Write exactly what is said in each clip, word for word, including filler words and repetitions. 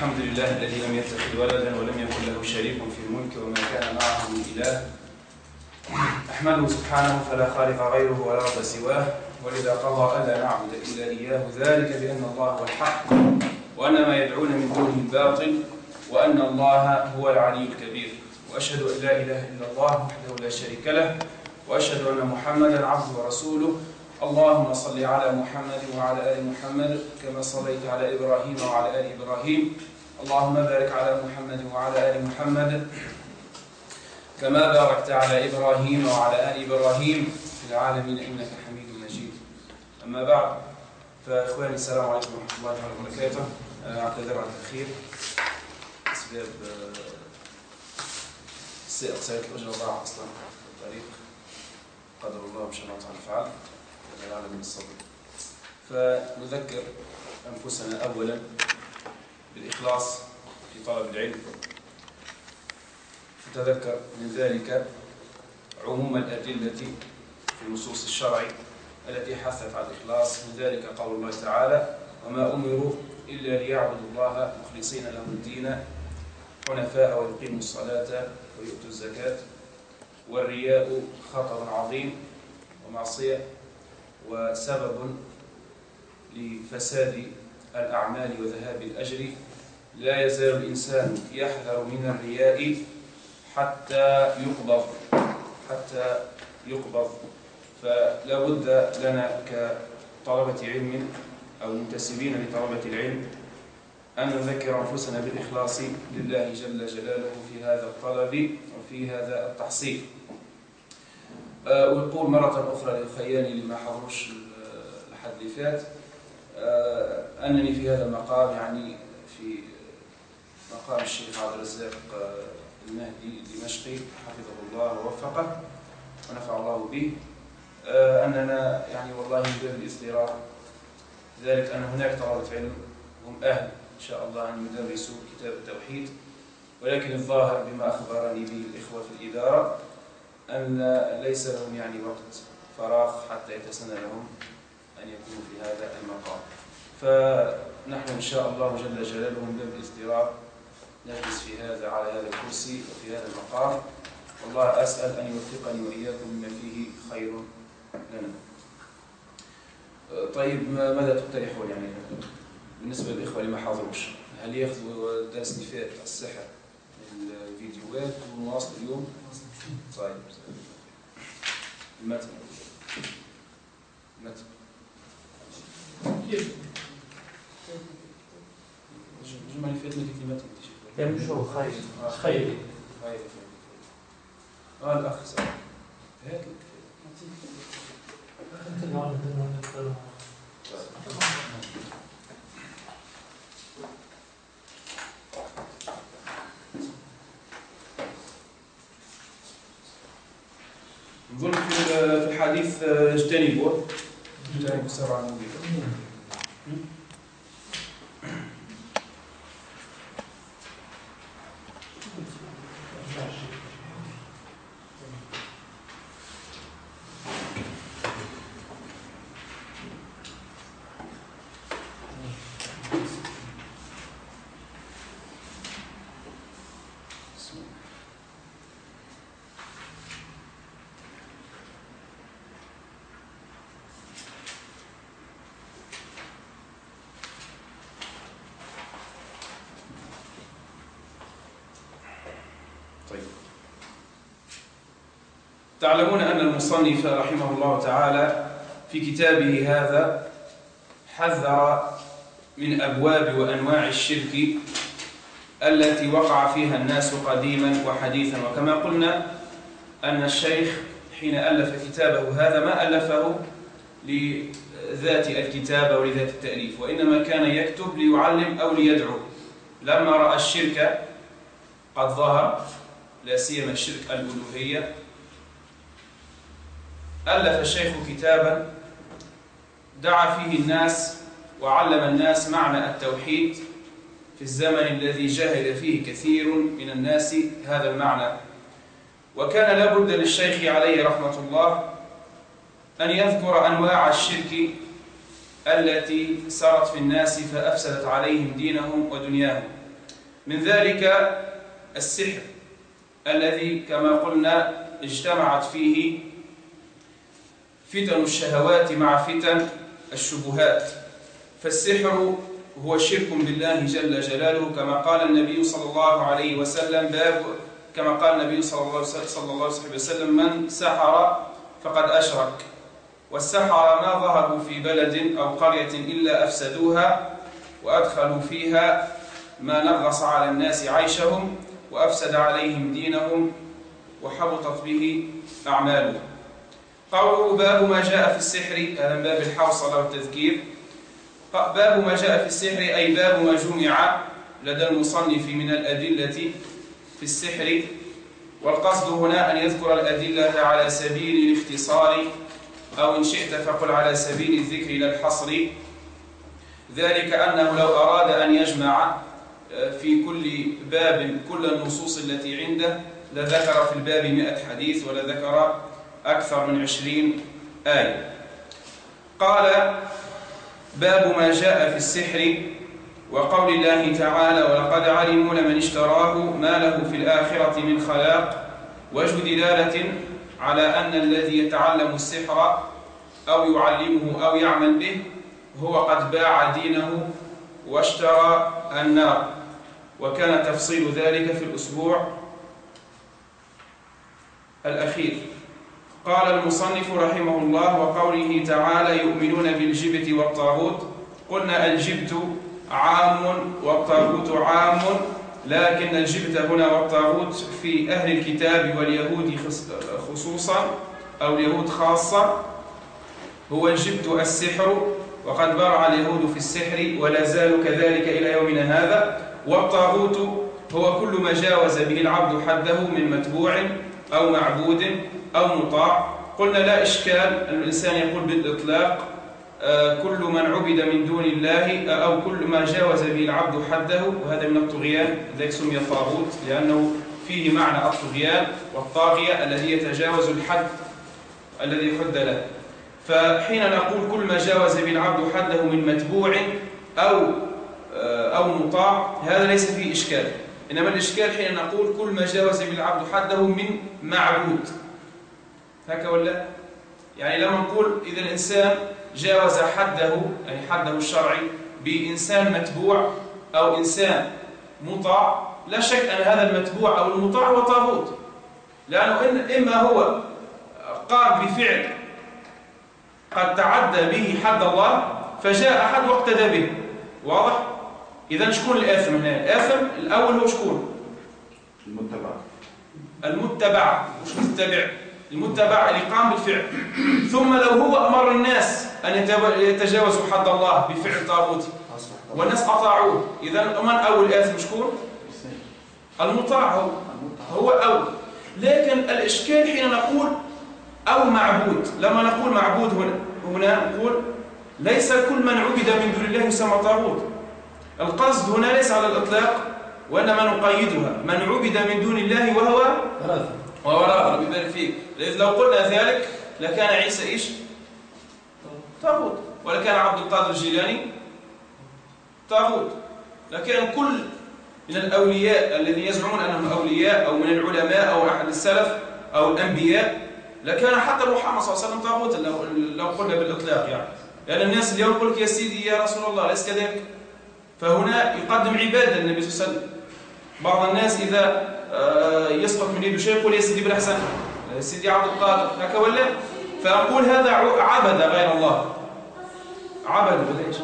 الحمد لله الذي لم يتخذ ولدا ولم يكن له شريك في الملك وما كان معه من إله. أحمده سبحانه فلا خالق غيره ولا رب سواه، ولذا قضى ألا نعبد إلا إياه، ذلك بأن الله هو الحق وأن ما يدعون من دونه الباطل وأن الله هو العلي الكبير. وأشهد أن لا إله إلا الله وحده لا شريك له، وأشهد أن محمدا عبده ورسوله. اللهم صل على محمد وعلى آل محمد كما صليت على إبراهيم وعلى آل إبراهيم. اللهم بارك على محمد وعلى آل محمد كما باركت على إبراهيم وعلى آل إبراهيم في العالمين إنك حميد مجيد. أما بعد، فإخواني السلام عليكم ورحمة الله وبركاته. أعتذر عن التأخير أسباب سيئة الأجر ضاع أصلا في الطريق، قدر الله إن شاء الله تعالى فعل ولا يعلم من الصبر. فنذكر أنفسنا أولا بالإخلاص في طلب العلم، نتذكر من ذلك عموم الأدلة في نصوص الشرع التي حثت على الإخلاص. من ذلك قول الله تعالى: وما أمروا إلا ليعبدوا الله مخلصين له الدين حنفاء ويقيموا الصلاة ويؤتوا الزكاة. والرياء خطر عظيم ومعصية وسبب لفساد الأعمال وذهاب الأجر. لا يزال الإنسان يحذر من الرياء حتى يقبض حتى يقبض فلا بد لنا كطلبة علم أو منتسبين لطلبة العلم أن نذكر أنفسنا بالإخلاص لله جل جلاله في هذا الطلب وفي هذا التحصيل. ويقول مرة أخرى للخياني لما حضروش الحد اللي فات أنني في هذا المقام، يعني في مقام الشيخ عبد الرزاق المهدي الدمشقي حفظه الله ووفقه ونفع الله به، أننا يعني والله من باب الإصرار، ذلك أن هناك طلبة علم هم أهل إن شاء الله أن يدرسوا كتاب التوحيد، ولكن الظاهر بما أخبرني به الإخوة في الإدارة أن ليس لهم يعني وقت فراغ حتى يتسنى لهم أن يكونوا في هذا المقام. فنحن إن شاء الله جل جلاله من باب الاصرار نجلس في هذا على هذا الكرسي وفي هذا المقام، والله أسأل أن يوفقني وإياكم مما فيه خير لنا. طيب، ماذا تقترحون يعني بالنسبة للإخوة اللي ما حضروش؟ هل يأخذوا الدرس اللي فات على السحر من الفيديوهات ونواصل اليوم؟ طيب، المتن المتن الجمعة اللي فاتت ما تكتب المتن يا مش هو خير خير خير اه الأخ سأل هات نظن في الحديث اجتنبوا اجتنبوا السبع الموبقات. طيب، تعلمون أن المصنف رحمه الله تعالى في كتابه هذا حذر من أبواب وأنواع الشرك التي وقع فيها الناس قديما وحديثا. وكما قلنا أن الشيخ حين ألف كتابه هذا ما ألفه لذات الكتابة ولذات التأليف، وإنما كان يكتب ليعلم أو ليدعو. لما رأى الشرك قد ظهر، لا سيما الشرك الألوهية، ألف الشيخ كتابا دعا فيه الناس وعلم الناس معنى التوحيد في الزمن الذي جهل فيه كثير من الناس هذا المعنى. وكان لابد للشيخ عليه رحمة الله أن يذكر أنواع الشرك التي سرت في الناس فأفسدت عليهم دينهم ودنياهم. من ذلك السحر الذي كما قلنا اجتمعت فيه فتن الشهوات مع فتن الشبهات. فالسحر هو شرك بالله جل جلاله، كما قال النبي صلى الله عليه وسلم باب كما قال النبي صلى الله عليه وسلم من سحر فقد أشرك. والسحر ما ظهروا في بلد أو قرية إلا أفسدوها وأدخلوا فيها ما نغص على الناس عيشهم وأفسد عليهم دينهم وحبطت به أعمالهم. قوله باب ما جاء في السحر، هذا باب الحوصلة والتذكير. باب ما جاء في السحر أي باب ما جمع لدى المصنف من الأدلة في السحر، والقصد هنا أن يذكر الأدلة على سبيل الاختصار، أو إن شئت فقل على سبيل الذكر لا الحصر. ذلك أنه لو أراد أن يجمع في كل باب كل النصوص التي عنده لذكر في الباب مئة حديث ولذكر أكثر من عشرين آية. قال باب ما جاء في السحر، وقول الله تعالى ولقد علموا لمن اشتراه ما له في الآخرة من خلاق، وجه دلالة على أن الذي يتعلم السحر أو يعلمه أو يعمل به هو قد باع دينه واشترى النار، وكان تفصيل ذلك في الأسبوع الأخير. قال المصنف رحمه الله وقوله تعالى يؤمنون بالجبت والطاغوت، قلنا الجبت عام والطاغوت عام، لكن الجبت هنا والطاغوت في أهل الكتاب واليهود خصوصا أو اليهود خاصة. هو الجبت السحر، وقد برع اليهود في السحر ولا زالوا كذلك إلى يومنا هذا. والطاغوت هو كل ما جاوز به العبد حده من متبوع أو معبود أو مطاع. قلنا لا إشكال أن الإنسان يقول بالإطلاق كل من عبد من دون الله أو كل ما جاوز به العبد حده، وهذا من الطغيان، لذلك سمي طاغوت لأنه فيه معنى الطغيان والطاغية الذي يتجاوز الحد الذي حد له. فحين نقول كل ما جاوز به العبد حده من متبوع أو أو مطاع هذا ليس فيه إشكال، إنما الإشكال حين نقول كل ما جاوز به العبد حده من معبود. هكذا ولا؟ يعني لما نقول إذا الإنسان جاوز حده يعني حده الشرعي بإنسان متبوع أو إنسان مطاع، لا شك أن هذا المتبوع أو المطاع هو طاغوت، لأنه إن إما هو قام بفعل قد تعدى به حد الله فجاء أحد واقتدى به، واضح؟ إذا شكون الآثم هنا؟ الآثم الأول هو شكون؟ المتبع. المتبع مش متبع، المتبع اللي قام بالفعل. ثم لو هو أمر الناس أن يتجاوزوا حد الله بفعل طاغوتي والناس أطاعوه، إذا من أول آثم شكون؟ المطاع هو هو أول. لكن الإشكال حين نقول أو معبود، لما نقول معبود هنا هنا نقول ليس كل من عبد من دون الله يسمى طاغوت. القصد هنا ليس على الإطلاق، وإنما نقيدها من عبد من دون الله وهو وهو رب يبارك فيك. لو قلنا ذلك لكان عيسى إيش؟ طاغوت، ولكان عبد القادر الجيلاني طاغوت. لكن كل من الأولياء الذين يزعمون أنهم أولياء أو من العلماء أو أحد السلف أو الأنبياء لكان حتى محمد صلى الله عليه وسلم طاغوتا لو قلنا بالإطلاق، يعني لأن الناس اليوم يقول لك يا سيدي يا رسول الله، ليس كذلك. فهنا يقدم عبادة النبي صلى الله عليه وسلم. بعض الناس إذا يسقط من يده شيء يقول يا سيدي بالحسن يا سيدي عبد القادر هكا ولا. فأقول هذا عبد غير الله، عبد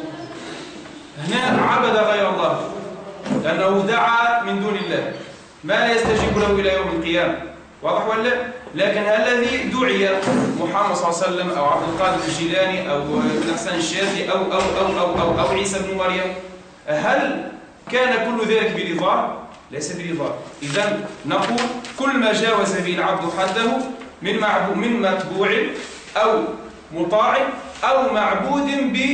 هنا عبد غير الله لأنه دعا من دون الله ما لا يستجيب له إلى يوم القيامة، واضح ولا؟ لكن الذي دعي محمد صلى الله عليه وسلم أو عبد القادر الجيلاني أو ابن حسن الشاذلي أو أو أو أو أو, أو عيسى بن مريم، هل كان كل ذلك برضاه؟ ليس برضاه. إذن نقول كل ما جاوز به العبد حده من معبود من متبوع أو مطاع أو معبود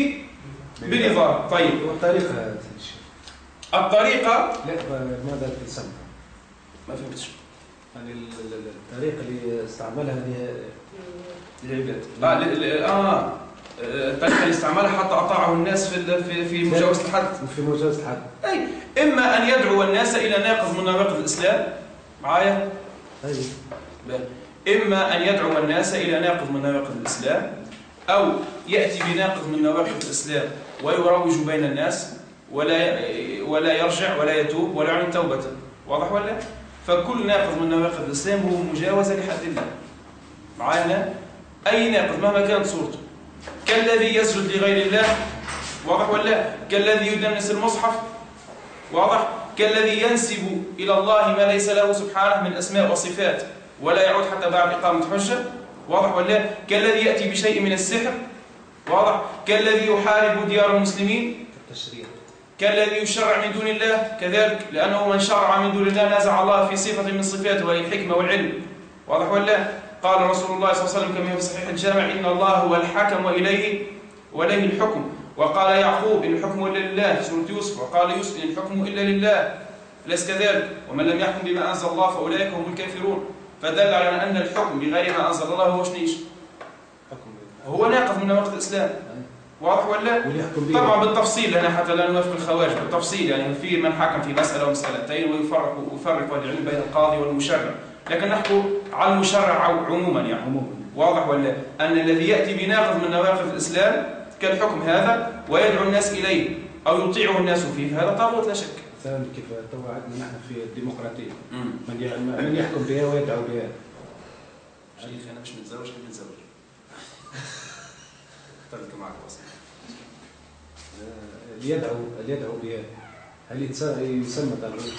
برضاه. طيب والطريقة يا شيخ؟ الطريقة لا ماذا تسمى؟ ما فهمتش. يعني الطريقة اللي استعملها للعباد. آه, اه الطريقة اللي استعملها حتى أطاعه الناس في في في مجاوزة الحد. في مجاوزة الحد. أي إما أن يدعو الناس إلى ناقض من نواقض الإسلام معايا؟ أي. إما أن يدعو الناس إلى ناقض من نواقض الإسلام أو يأتي بناقض من نواقض الإسلام ويروج بين الناس ولا ولا يرجع ولا يتوب ولا يعلن توبته. واضح ولا؟ فكل ناقض من نواقض الإسلام هو مجاوزة لحد الله. معانا؟ أي ناقض مهما كانت صورته. كالذي يسجد لغير الله. واضح ولا؟ كالذي يدنس المصحف. واضح؟ كالذي ينسب إلى الله ما ليس له سبحانه من أسماء وصفات ولا يعود حتى بعد إقامة حجة. واضح ولا؟ كالذي يأتي بشيء من السحر. واضح؟ كالذي يحارب ديار المسلمين. التشريع. كالذي يشرع من دون الله كذلك، لأنه من شرع من دون الله نازع الله في صفة من صفاته وهي الحكمة والعلم. واضح ولا؟ قال رسول الله صلى الله عليه وسلم كما في صحيح الجامع: إن الله هو الحكم وإليه وإليه الحكم. وقال يعقوب: إن الحكم إلا لله، سورة يوسف. وقال يوسف: إن الحكم إلا لله. ليس كذلك؟ ومن لم يحكم بما أنزل الله فأولئك هم الكافرون. فدل على أن الحكم بغير ما أنزل الله هو شنيش؟ هو ناقض من نواقض الإسلام. واضح ولا؟ طبعا بالتفصيل، أنا حتى لا نوافق الخوارج بالتفصيل، يعني في من حكم في مسألة ومسألتين ويفرق ويفرق العلم بين القاضي والمشرع، لكن نحكي على المشرع عموما يعني. عموما. واضح ولا؟ أن الذي يأتي بناقض من نواقض الإسلام كالحكم هذا ويدعو الناس إليه أو يطيعه الناس فيه، هذا طاغوت لا شك. مثلا كيف توعدنا نحن في الديمقراطية، من من يحكم بها ويدعو بها. شيخ أنا مش متزوج، أنا متزوج. اختلت معك أصلا. اللي يدعو اللي يدعو بها هل يسمى طاغوت؟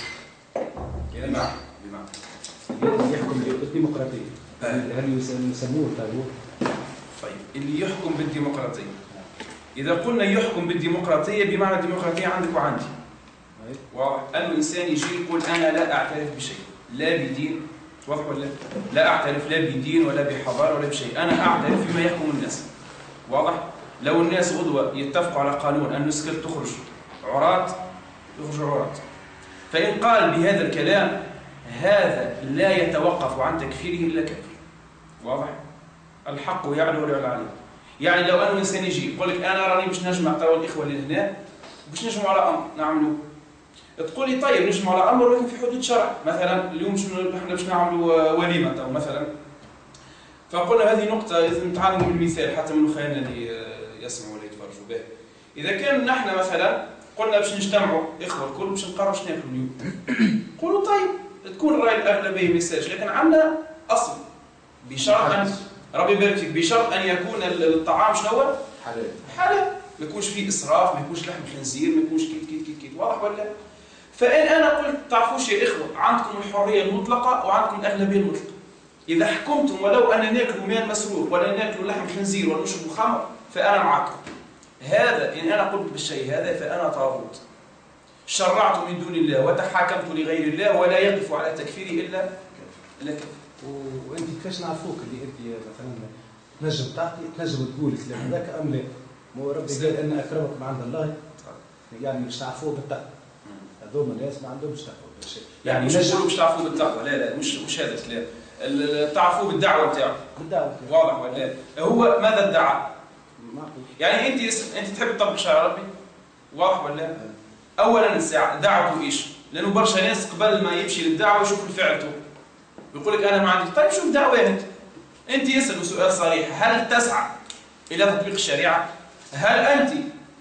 بمعنى بمعنى اللي يحكم بالديمقراطية هل يسموه طاغوت؟ طيب اللي يحكم بالديمقراطية، إذا قلنا يحكم بالديمقراطية بمعنى الديمقراطية عندك وعندي. واضح؟ أن الإنسان يجي يقول أنا لا أعترف بشيء، لا بدين. واضح ولا؟ لا أعترف لا بدين ولا بحضارة ولا بشيء، أنا أعترف بما يحكم الناس. واضح؟ لو الناس غدوة يتفقوا على قانون أن السكر تخرج عراة، يخرج عراة. فإن قال بهذا الكلام هذا لا يتوقف عن تكفيره إلا كافر. واضح؟ الحق يعلو ولا يعلى عليه. يعني لو أن الإنسان يجي يقول لك أنا راني باش نجمع ترى الإخوة اللي هنا باش نجمعوا على أمر نعملوا. تقول لي طيب نجمعوا على أمر ولكن في حدود شرع. مثلا اليوم احنا باش نعملوا وليمة مثلا. فقلنا هذه نقطة لازم نتعلموا بالمثال حتى من خلالنا اللي يسمعوا ولا يتفرجوا به. إذا كان نحن مثلا قلنا باش نجتمعوا إخوة الكل باش نقرروا باش ناكلوا اليوم. قولوا طيب تكون الرأي الأغلبية ما يسالش، لكن عندنا أصل بشرط أن ربي يبارك فيك، بشرط أن يكون الطعام شنو هو؟ حلال. حلال، ما يكونش فيه إسراف، ما يكونش لحم خنزير، ما يكونش كيت كيت كيت كيت. واضح ولا؟ فإن أنا قلت تعرفوش يا إخوة عندكم الحرية المطلقة وعندكم الأغلبية المطلقة. إذا حكمتم ولو أن ناكلوا مال مسروق ولا ناكلوا لحم خنزير ولا نشربوا خمر فأنا معكم. هذا إن أنا قلت بالشيء هذا فأنا طاغوت. شرعت من دون الله وتحاكمت لغير الله ولا يقف على تكفيري إلا إلا كفر. وأنت كيفاش نعرفوك اللي أنت مثلا تنجم تعطي تنجم تقول الكلام هذاك أم لا؟ مو ربي قال أن أكرمكم عند الله يعني باش تعرفوه بالتقوى. هذوما الناس ما عندهمش تقوى بالشيء. يعني مش نقولوا باش تعرفوه بالتقوى، لا لا مش مش هذا الكلام. تعرفوه بالدعوة بتاعه. بالدعوة. واضح ولا؟ هو ماذا ادعى؟ يعني أنت أنت تحب تطبق شرع ربي؟ واضح ولا؟ أولاً دعوته إيش؟ لأنه برشا ناس قبل ما يمشي للدعوة يشوف الفعل. يقول لك أنا ما عندي. طيب شوف دعوة أنت. أنت يسأل سؤال صريح، هل تسعى إلى تطبيق الشريعة؟ هل أنت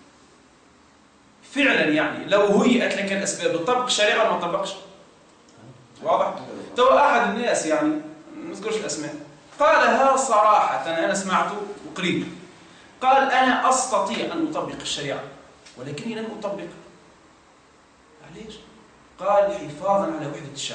فعلاً يعني لو هيئت لك الأسباب تطبق الشريعة ولا ما تطبقش؟ واضح؟ تو أحد الناس يعني ما نذكرش الأسماء قالها صراحة، أنا سمعته وقريب. قال أنا أستطيع أن أطبق الشريعة ولكني لن أطبقها. ليش؟ قال حفاظا على وحدة الشعب.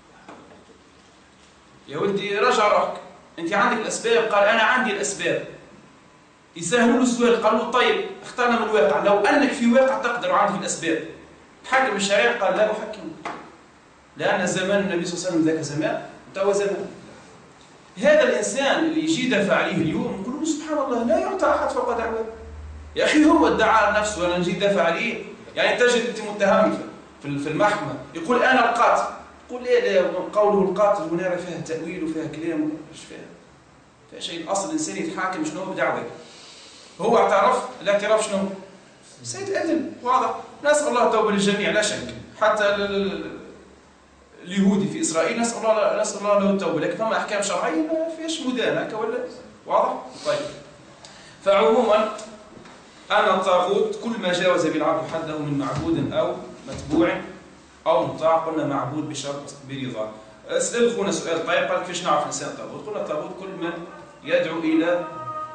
يا ولدي رجع روحك، أنت عندك الأسباب. قال أنا عندي الأسباب. يسهلوا له السؤال، قالوا له طيب اخترنا من الواقع، لو أنك في واقع تقدر وعندك الأسباب تحكم الشريعة. قال لا أحكم، لأن زمان النبي صلى الله عليه وسلم ذاك زمان وتوا زمان. هذا الإنسان اللي يجي يدافع عليه اليوم نقول له سبحان الله لا يعطى أحد فوق دعواه. يا أخي هو ادعى نفسه وأنا نجي ندافع عليه. يعني تجد أنت متهم في المحكمة يقول أنا القاتل، قول لا لا قوله القاتل هنا فيها تأويل وفيها كلام مش فيها فيها شيء. الأصل الإنسان يتحاكم شنو بدعوة. هو اعترف. الاعتراف شنو؟ سيد أدم، واضح. نسأل الله التوبة للجميع لا شك، حتى اليهودي في إسرائيل نسأل الله نسأل الله له التوبة، لكن فما أحكام شرعية ما فيش مدانة هكا ولا واضح؟ طيب. فعموما أن الطاغوت كل ما جاوز بالعبد حده من معبود أو متبوع أو مطاع، قلنا معبود بشرط برضا. اسأل خونا سؤال طيب، قال كيفاش نعرف الإنسان الطاغوت؟ قلنا الطاغوت كل من يدعو إلى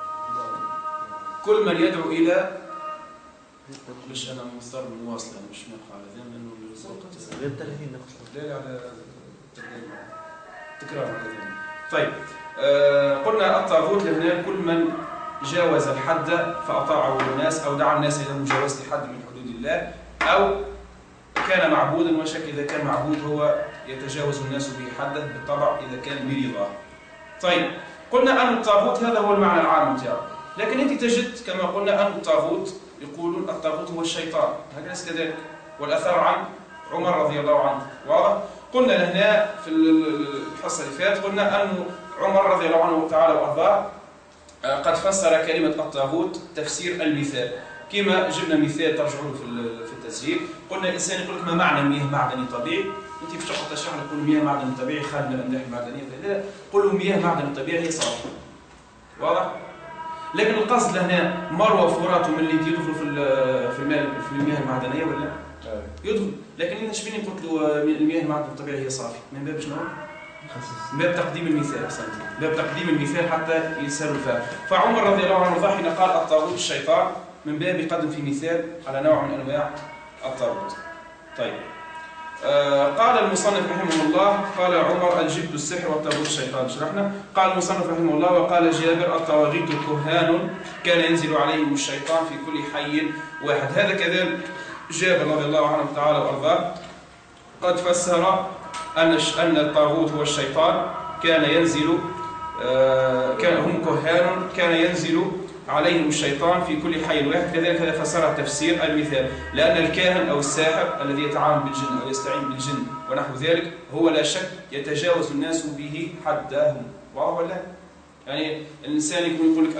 كل من يدعو إلى مش أنا مضطر مواصلة مش نلحق على ذا لأنه الوقت غير ثلاثين نقص لا على تكرار على ذا. طيب آه قلنا الطاغوت لهنا كل من جاوز الحد فأطاعه الناس أو دعا الناس إلى مجاوزة حد من حدود الله، أو كان معبودا، وشك إذا كان معبود هو يتجاوز الناس به حده بالطبع إذا كان برضاه. طيب قلنا أن الطاغوت هذا هو المعنى العام بتاعه، لكن أنت تجد كما قلنا أن الطاغوت يقولون الطاغوت هو الشيطان، هكذا كذلك، والأثر عن عمر رضي الله عنه واضح. قلنا لهنا في الحصة اللي فاتت قلنا أن عمر رضي الله عنه تعالى وأرضاه قد فسر كلمة الطاغوت تفسير المثال، كما جبنا مثال ترجعوا له في التسجيل. قلنا الإنسان يقول لك ما معنى مياه معدني طبيعي؟ أنت في تقعد تشرح لك مياه معدني طبيعي خالي من الأملاح المعدنية وكذا، قل له مياه معدني طبيعي هي صافية، واضح؟ لكن القصد هنا مروه وفرات من اللي يدخلوا في في الماء في المياه المعدنيه ولا يدخل، لكن انا شبيني قلت له المياه المعدنيه الطبيعيه هي صافيه، من باب شنو؟ من باب تقديم المثال، احسنت، باب تقديم المثال حتى يسهل الفهم. فعمر رضي الله عنه حين قال الطاغوت الشيطان من باب يقدم في مثال على نوع من انواع الطاغوت. طيب آه قال المصنف رحمه الله قال عمر الجبت السحر والطاغوت الشيطان، شرحنا. قال المصنف رحمه الله وقال جابر الطواغيت كهان كان ينزل عليهم الشيطان في كل حي واحد. هذا كذلك جابر رضي الله عنه تعالى وارضاه قد فسر ان ان الطاغوت هو الشيطان كان ينزل آه كان هم كهان كان ينزل عليهم الشيطان في كل حي واحد. كذلك هذا فسر تفسير المثال، لأن الكاهن أو الساحر الذي يتعامل بالجن أو يستعين بالجن ونحو ذلك هو لا شك يتجاوز الناس به حدهم، واضح ولا؟ يعني الإنسان يكون يقول لك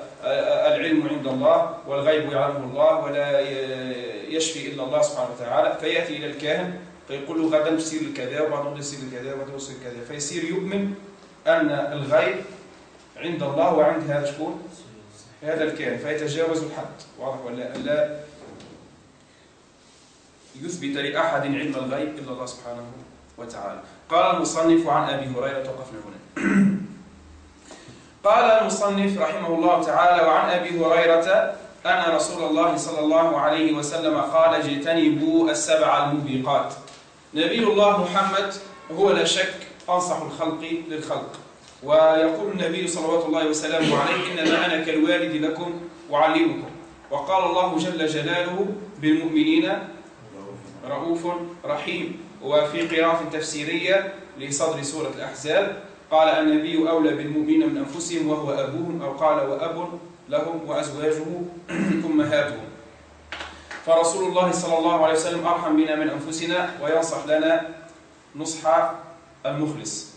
العلم عند الله والغيب يعلمه الله ولا يشفي إلا الله سبحانه وتعالى، فيأتي إلى الكاهن فيقول له غدا تصير لكذا وبعد تصير لكذا وبعد تصير كذا، فيصير يؤمن أن الغيب عند الله وعند هذا شكون؟ هذا الكائن، فيتجاوز الحد، واضح ولا؟ لا يثبت لأحد علم الغيب إلا الله سبحانه وتعالى. قال المصنف عن أبي هريرة، وقفنا هنا. قال المصنف رحمه الله تعالى وعن أبي هريرة أن رسول الله صلى الله عليه وسلم قال اجتنبوا السبع الموبقات. نبي الله محمد هو لا شك أنصح الخلق للخلق، ويقول النبي صلوات الله وسلامه عليه إنما أنا كالوالد لكم وعلمكم. وقال الله جل جلاله بالمؤمنين رؤوف رحيم. وفي قراءة تفسيرية لصدر سورة الأحزاب قال النبي أولى بالمؤمنين من أنفسهم وهو أبوهم، أو قال وأب لهم وأزواجه أمهاتهم. فرسول الله صلى الله عليه وسلم أرحم بنا من أنفسنا وينصح لنا نصح المخلص.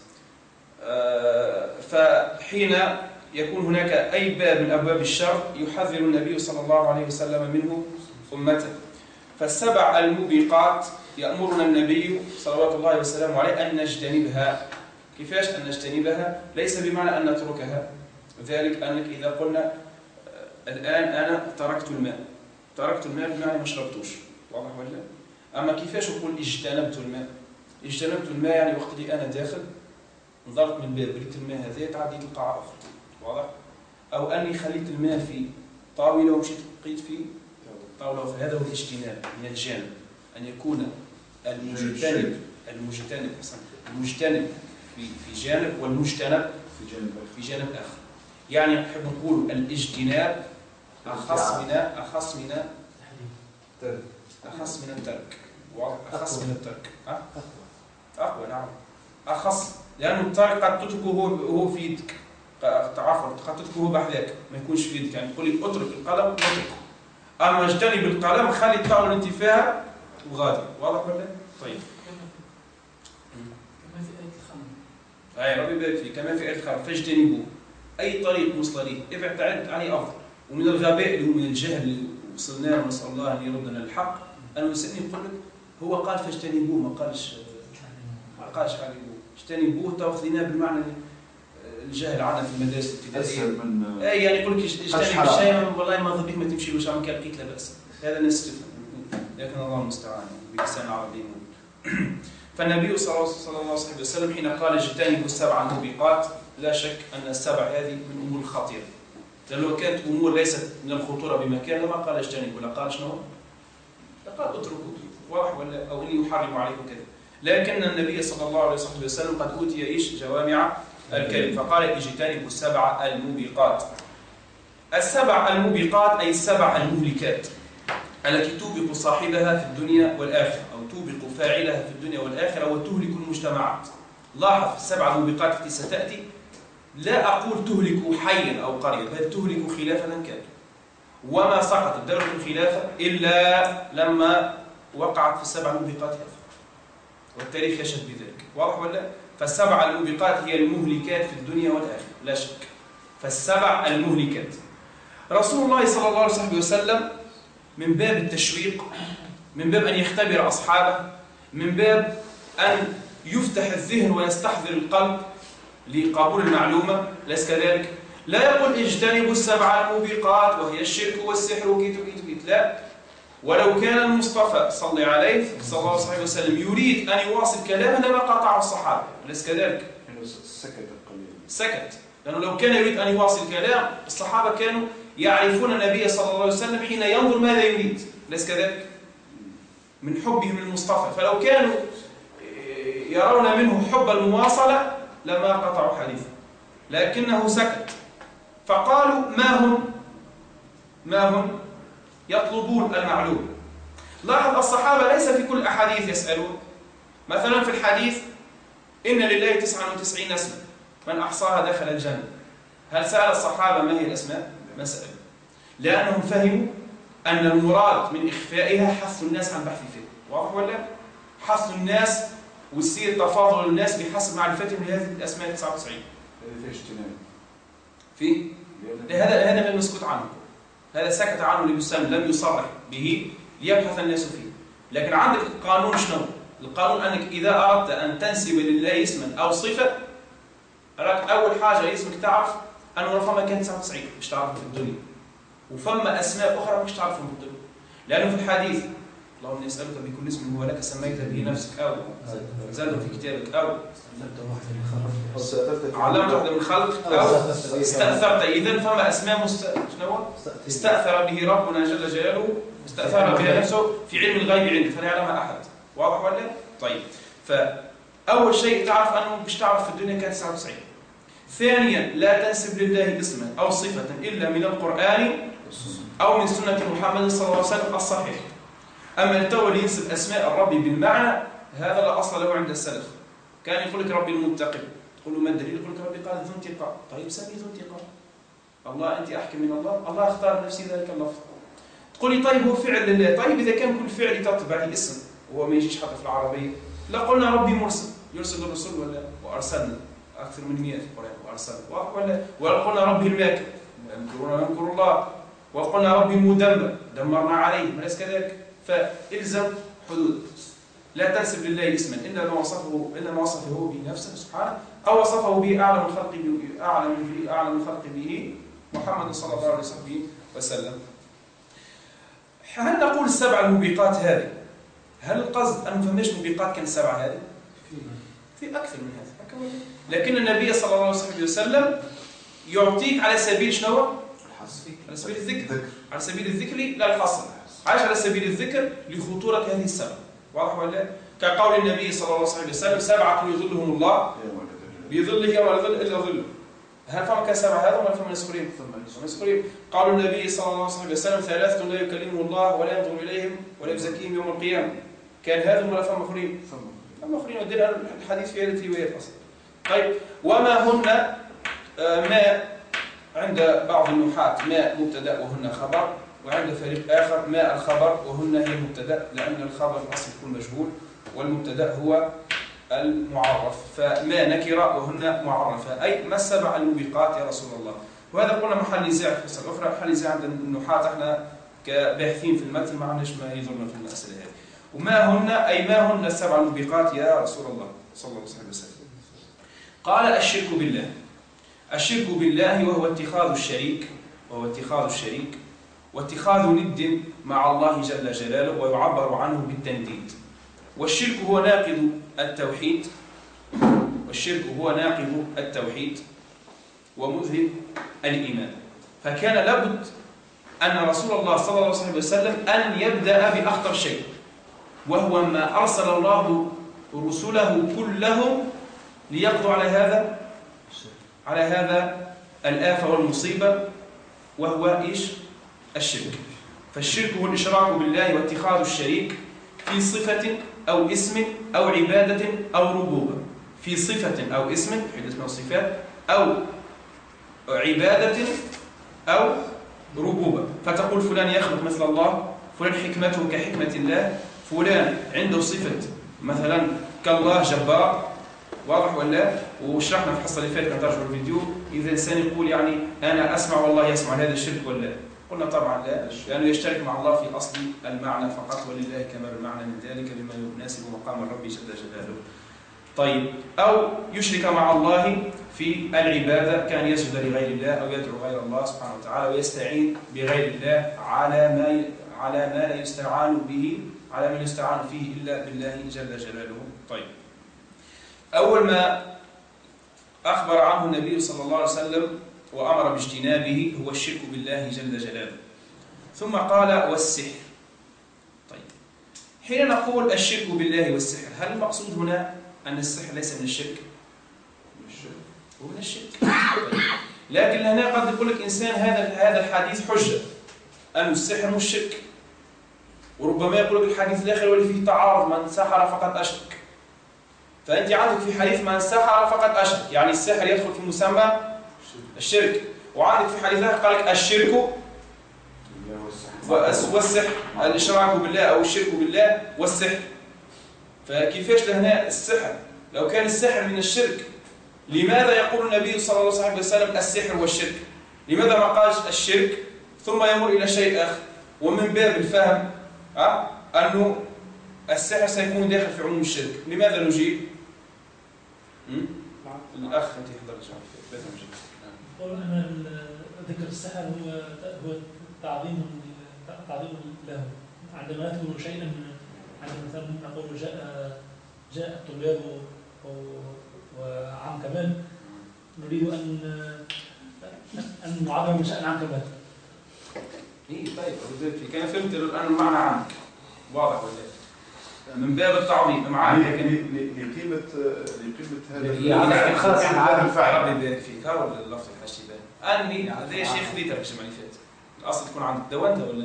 فحين يكون هناك أي باب من أبواب الشر يحذر النبي صلى الله عليه وسلم منه أمته. فالسبع الموبقات يأمرنا النبي صلوات الله وسلامه عليه أن نجتنبها. كيفاش أن نجتنبها؟ ليس بمعنى أن نتركها، ذلك أنك إذا قلنا الآن أنا تركت الماء، تركت الماء بمعنى ما شربتوش، واضح ولا؟ أما كيفاش نقول اجتنبت الماء؟ اجتنبت الماء يعني وقت اللي أنا داخل نظرت من الباب لقيت الماء هذا تعديت القاعة أخرى، واضح؟ أو أني خليت الماء في طاولة ومشيت لقيت في طاولة أخرى، هذا هو الاجتناب من الجانب، أن يكون المجتنب المجتنب المجتنب في في جانب والمجتنب في جانب في جانب آخر. يعني نحب نقول الاجتناب أخص من أخص من أخص من الترك، واضح؟ أخص من الترك، ها؟ أقوى، نعم، أخص، لأنه الترك قد تتركه هو هو في يدك، عفوا قد تتركه هو بحذاك ما يكونش في يدك، يعني تقول لي اترك القلم اتركه، أما اجتنب القلم خلي الطاولة اللي انت فيها وغادر، واضح ولا؟ طيب. كما في آية الخمر. أي ربي يبارك فيك، كما في آية الخمر، فاجتنبوه، أي طريق وصل ليه ابعد عنه أفضل، ومن الغباء اللي هو من الجهل اللي وصلنا له، نسأل الله أن يردنا للحق. أنا يسألني يقول لك هو قال فاجتنبوه، ما قالش ما قالش حاربوه، اجتنبوه تأخذيناه بالمعنى الجهل عنا في المدارس الابتدائية. من أي يعني يقول لك اجتنب الشيء والله ما ظبيك ما تمشيلوش، عم كان لقيت لا بأس. هذا الناس تفهم، لكن الله المستعان بلسان عربي. فالنبي صلى الله عليه وسلم حين قال اجتنبوا السبع الموبقات، لا شك أن السبع هذه من أمور الخطيرة، لأن لو كانت أمور ليست من الخطورة بمكان لما قال اجتنبوا، لقال شنو؟ لقال اتركوا واضح ولا أو إني يحرم عليكم كذا. لكن النبي صلى الله عليه وسلم قد أوتي إيش؟ جوامع الكلم، فقال اجتنبوا السبع الموبقات. السبع الموبقات أي السبع المهلكات التي توبق صاحبها في الدنيا والآخرة، أو توبق فاعلها في الدنيا والآخرة وتهلك المجتمعات. لاحظ السبع الموبقات التي ستأتي لا أقول تهلك حيا أو قرية، بل تهلك خلافة كاملة. وما سقطت دولة الخلافة إلا لما وقعت في السبع الموبقات هذه، والتاريخ يشهد بذلك. واضح ولا؟ فالسبع الموبقات هي المهلكات في الدنيا والآخرة لا شك. فالسبع المهلكات رسول الله صلى الله عليه وسلم من باب التشويق، من باب أن يختبر أصحابه، من باب أن يفتح الذهن ويستحضر القلب لقبول المعلومة، ليس كذلك؟ لا يقول اجتنبوا السبع الموبقات وهي الشرك والسحر وكيت وكيت وكيت، لا. ولو كان المصطفى صلى عليه صلى الله عليه وسلم يريد أن يواصل كلامه لما قاطعه الصحابة، ليس كذلك؟ سكت قليلا. سكت، لأنه لو كان يريد أن يواصل كلام الصحابة كانوا يعرفون النبي صلى الله عليه وسلم حين ينظر ماذا يريد، ليس كذلك؟ من حبهم للمصطفى، فلو كانوا يرون منه حب المواصلة لما قطعوا حديثه، لكنه سكت. فقالوا ما هم ما هم يطلبون المعلوم. لاحظ الصحابة ليس في كل أحاديث يسألون. مثلا في الحديث إن لله تسعة وتسعين اسما من أحصاها دخل الجنة، هل سأل الصحابة ما هي الأسماء؟ ما سألوا، لأنهم فهموا أن المراد من إخفائها حث الناس عن بحث فيه. واضح ولا؟ حث الناس ويصير تفاضل الناس بحسب معرفتهم لهذه الأسماء تسعة وتسعين. هذا فيش اجتناب. في؟ هذا هذا من المسكوت عنه. هذا سكت عنه النبي صلى الله عليه وسلم، لم يصرح به ليبحث الناس فيه. لكن عندك القانون شنو؟ القانون أنك إذا أردت أن تنسب لله اسما أو صفة، أول حاجة اسمك تعرف أنه فما كان تسعة وتسعين مش تعرفه في الدنيا، وفما أسماء أخرى مش تعرفهم في الدنيا. لأنه في الحديث اللهم نسألك بكل اسم هو لك سميت به نفسك أو زاد في كتابك أو علمت واحدة من خلقك أو استأثرت. إذن فما أسماء مست... استأثر به ربنا جل جلاله، استأثر بها نفسه في علم الغيب عنده فلا يعلمها أحد. واضح ولا؟ طيب، فأول شيء تعرف أنه مش تعرف في الدنيا كان تسعة وتسعين. ثانيا لا تنسب لله اسما أو صفة إلا من القرآن أو من سنة محمد صلى الله عليه وسلم الصحيح. أما التو اللي ينسب أسماء الرب بالمعنى هذا لا أصل له عند السلف. كان يقول لك ربي المنتقم، تقول له ما الدليل؟ يقول لك ربي قال ذو انتقام. طيب سمي ذو انتقام، الله أنت أحكم من الله، الله اختار نفسي ذلك اللفظ. تقول لي طيب هو فعل لله، طيب إذا كان كل فعل تتبع اسم وهو ما يجيش حتى في العربية، لا قلنا ربي مرسل يرسل الرسل ولا وأرسلنا أكثر من مئة في القرآن وأرسلنا. واضح ولا؟ وقلنا ربي الماكر يمكرون يمكر الله، وقلنا ربي مدمر دمرنا عليه، أليس كذلك؟ فإلزم حدود. لا تنسب لله اسما إلا ما وصفه إلا ما وصفه هو بنفسه سبحانه، أو وصفه به أعلم الخلق به أعلم به أعلم الخلق به محمد صلى الله عليه وسلم. هل نقول السبع الموبقات هذه؟ هل القصد أن فماش موبقات كان السبع هذه؟ في أكثر من هذا، لكن النبي صلى الله عليه وسلم يعطيك على سبيل شنو؟ على سبيل الذكر، على سبيل الذكر لا الحصر، عايش على سبيل الذكر لخطورة هذه السبع. واضح ولا؟ كقول النبي صلى الله عليه وسلم سبعة يظلهم الله بظله يوم لا ظل إلا ظله. هل فما كان سبع هذا ولا فما مسخرين؟ مسخرين. قال النبي صلى الله عليه وسلم ثلاثة لا يكلمهم الله ولا ينظر إليهم ولا يزكيهم يوم القيامة. كان هذا ولا فما مخرين؟ فما مخرين. ودينا الحديث في عدة روايات أصلا. طيب، وما هن ما عند بعض النحاة ما مبتدأ وهن خبر، وعند فريق آخر ما الخبر وهن هي المبتدأ، لأن الخبر الأصل يكون مجهول والمبتدأ هو المعرف. فما نكرة وهن معرفة، أي ما السبع الموبقات يا رسول الله؟ وهذا قلنا محل نزاع في القصة الأخرى. محل نزاع عند النحاة احنا كباحثين في المتن ما عندناش ما يضرنا في المسألة هذه. وما هن أي ما هن السبع الموبقات يا رسول الله صلى الله عليه وسلم؟ قال الشرك بالله. الشرك بالله وهو اتخاذ الشريك وهو اتخاذ الشريك واتخاذ ند مع الله جل جلاله، ويعبر عنه بالتنديد. والشرك هو ناقض التوحيد والشرك هو ناقض التوحيد ومذهب الإيمان. فكان لابد أن رسول الله صلى الله عليه وسلم أن يبدأ بأخطر شيء، وهو ما أرسل الله رسله كلهم ليقضوا على هذا على هذا الآفة والمصيبة، وهو إيش؟ الشرك. فالشرك هو الإشراك بالله واتخاذ الشريك في صفة أو اسم أو عبادة أو ربوبة، في صفة أو اسم عدة صفات أو عبادة أو ربوبة. فتقول فلان يخلق مثل الله، فلان حكمته كحكمة الله، فلان عنده صفة مثلا كالله جبار، واضح ولا؟ وشرحنا في الحصة اللي فاتت كان ترجمة الفيديو إذا الإنسان يقول يعني أنا أسمع والله يسمع، هذا الشرك ولا؟ قلنا طبعا لا، لأنه يشترك مع الله في أصل المعنى فقط، ولله كمال المعنى من ذلك بما يناسب مقام الرب جل جلاله. طيب، أو يشرك مع الله في العبادة، كان يسجد لغير الله أو يدعو غير الله سبحانه وتعالى ويستعين بغير الله على ما على ما لا يستعان به على ما يستعان فيه إلا بالله جل جلاله. طيب، أول ما أخبر عنه النبي صلى الله عليه وسلم وأمر باجتنابه هو الشرك بالله جل جلاله، ثم قال والسحر. طيب، حين نقول الشرك بالله والسحر، هل المقصود هنا أن السحر ليس من الشرك؟ هو من الشرك. طيب. لكن هنا قد يقول لك إنسان هذا هذا الحديث حجة أن السحر مش شرك، وربما يقول لك الحديث الآخر واللي فيه تعارض من سحر فقد أشرك. فأنت عندك في حديث من سحر فقد أشرك، يعني السحر يدخل في مسمى الشرك، وعندك في حديث آخر قال لك الشرك والسحر، الإشراك بالله أو الشرك بالله والسحر. فكيفاش لهنا السحر؟ لو كان السحر من الشرك لماذا يقول النبي صلى الله عليه وسلم السحر والشرك؟ لماذا ما قالش الشرك ثم يمر إلى شيء آخر؟ ومن باب الفهم أه؟ أنه السحر سيكون داخل في عموم الشرك. لماذا نجيب؟ الأخ أنت حضرت جميل قول أن ذكر السحر هو هو تعظيم تعظيم له. عندما نذكر شيئا، عندما مثلا نقول جاء جاء الطلاب وعام كمال، نريد أن أن نعظم من شأن عام كمال. إيه طيب، كان فهمت الآن المعنى عنك واضح ولا؟ من باب التعظيم معاك لقيمة لقيمة هذا يعني خاص هذا الفعل. ربي يبارك فيك. ها ولا اللفظ الحشي بان اني هذا يا شيخ خذيتها في الجمعه اللي فاتت. الاصل تكون عندك دونتها ولا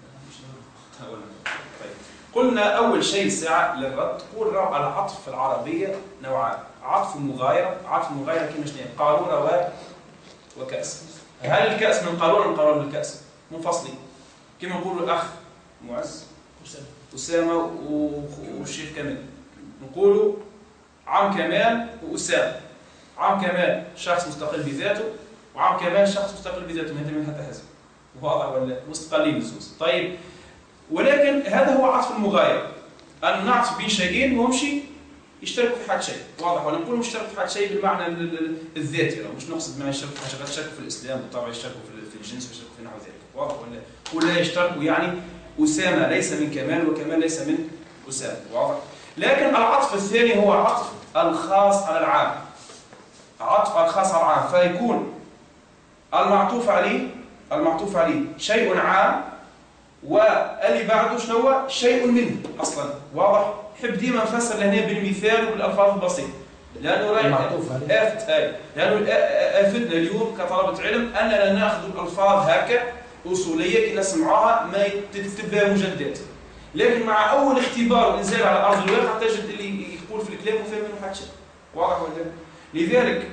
ولا طيب. قلنا اول شيء ساعه للرد، تقول العطف في العربيه نوعان، عطف مغاير. عطف مغاير كما شنو؟ قارورة و وكأس. هل الكأس من قارورة من قارورة الكأس؟ منفصلين كما نقول الاخ معز أسامة والشيخ كمال، نقولوا عم كمال وأسامة. عم كمال شخص مستقل بذاته، وعم كمال شخص مستقل بذاته ما ينتمي حتى حزب، واضح ولا؟ مستقلين بزوز. طيب، ولكن هذا هو عطف المغاير، أن نعطف بين شيئين وهمشي يشتركوا في حد شيء، واضح ولا؟ نقول مشترك في حد شيء بالمعنى الذاتي، مش نقصد معنى يشتركوا في حاجة، يشتركوا في الإسلام بالطبع، يشتركوا في الجنس، يشتركوا في نحو ذلك، واضح ولا؟ قول لا يشتركوا يعني أسامة ليس من كمال وكمال ليس من أسامة، واضح؟ لكن العطف الثاني هو عطف الخاص على العام، عطف الخاص على العام، فيكون المعطوف عليه المعطوف عليه شيء عام، واللي بعده شنو هو؟ شيء منه أصلا، واضح؟ حب ديما نفسر لهنا بالمثال وبالألفاظ البسيطة، لأنه آفت آية، لأنه آفتنا اليوم كطلبة علم أننا نأخذ الألفاظ هكا أصولية كي نسمعوها ما تكتب بها مجدات، لكن مع أول اختبار وإنزال على أرض الواقع تجد اللي يقول في الكلام وفهم منه حتى شيء، واضح ولا؟ لذلك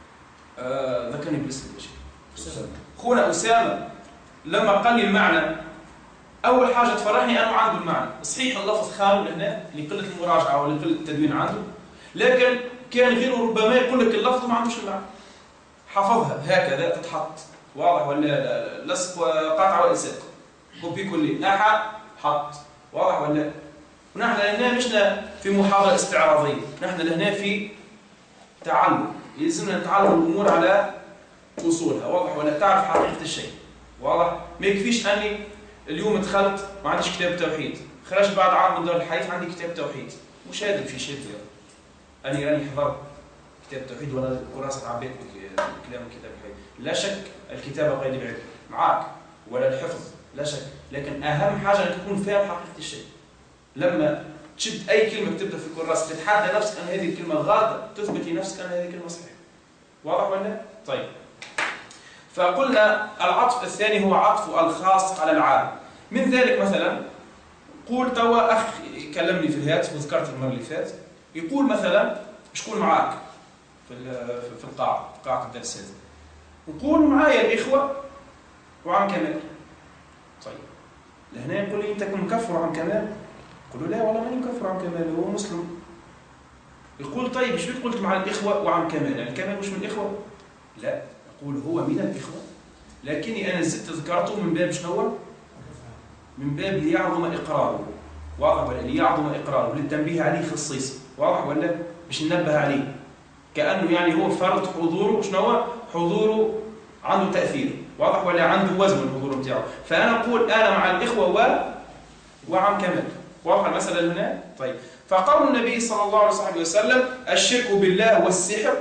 آه ذكرني بالاسم يا شيخ خونا أسامة لما قال لي المعنى، أول حاجة تفرحني أنه عنده المعنى، صحيح اللفظ خام هنا لقلة المراجعة ولا لقلة التدوين عنده، لكن كان غيره ربما يقول لك اللفظ ما عندوش المعنى، حفظها هكذا تتحط واضح ولا؟ لصق وقطع والصاق، كوبي كلي، نحى حط، واضح ولا؟ ونحن لهنا مشنا في محاضرة استعراضية، نحن لهنا في تعلم، يلزمنا نتعلم الأمور على أصولها، واضح ولا؟ تعرف حقيقة الشيء، واضح؟ ما يكفيش أني اليوم دخلت ما عنديش كتاب توحيد، خرجت بعد عام من دار الحديث عندي كتاب توحيد، مش هذا في شيء أني راني حضرت كتاب توحيد ولا كراسة عبيت بكلام كتاب الحديث، لا شك الكتابة قيد العلم معاك ولا الحفظ لا شك، لكن أهم حاجة أن تكون فاهم حقيقة الشيء. لما تشد أي كلمة تبدأ في كراسة تتحدى نفسك أن هذه الكلمة غلطة، تثبت لنفسك أن هذه الكلمة صحيحة. واضح ولا؟ طيب. فقلنا العطف الثاني هو عطف الخاص على العام. من ذلك مثلا قول توا أخ كلمني في الهاتف وذكرت المرة اللي فاتت، يقول مثلا شكون معاك في في القاعة في قاعة الدرس هذا؟ نقول معايا الإخوة وعم كمال. طيب لهنا يقول لي أنت كنت مكفر عم كمال؟ قل له لا والله ماني مكفر عم كمال، هو مسلم. يقول طيب ايش قلت مع الإخوة وعم كمال؟ يعني كمال مش من الإخوة؟ لا، أقول هو من الإخوة، لكني أنا زدت ذكرته من باب شنو؟ من باب ليعظم إقراره. واضح ولا؟ ليعظم إقراره، للتنبيه عليه خصيصا. واضح ولا؟ باش ننبه عليه كأنه يعني هو فرض حضوره شنو؟ حضوره عنده تأثير. واضح ولا؟ عنده وزن الحضور نتاعو. فأنا أقول أنا مع الإخوة و وعم كمال. واضح المسألة هنا؟ طيب. فقول النبي صلى الله عليه وسلم الشرك بالله والسحر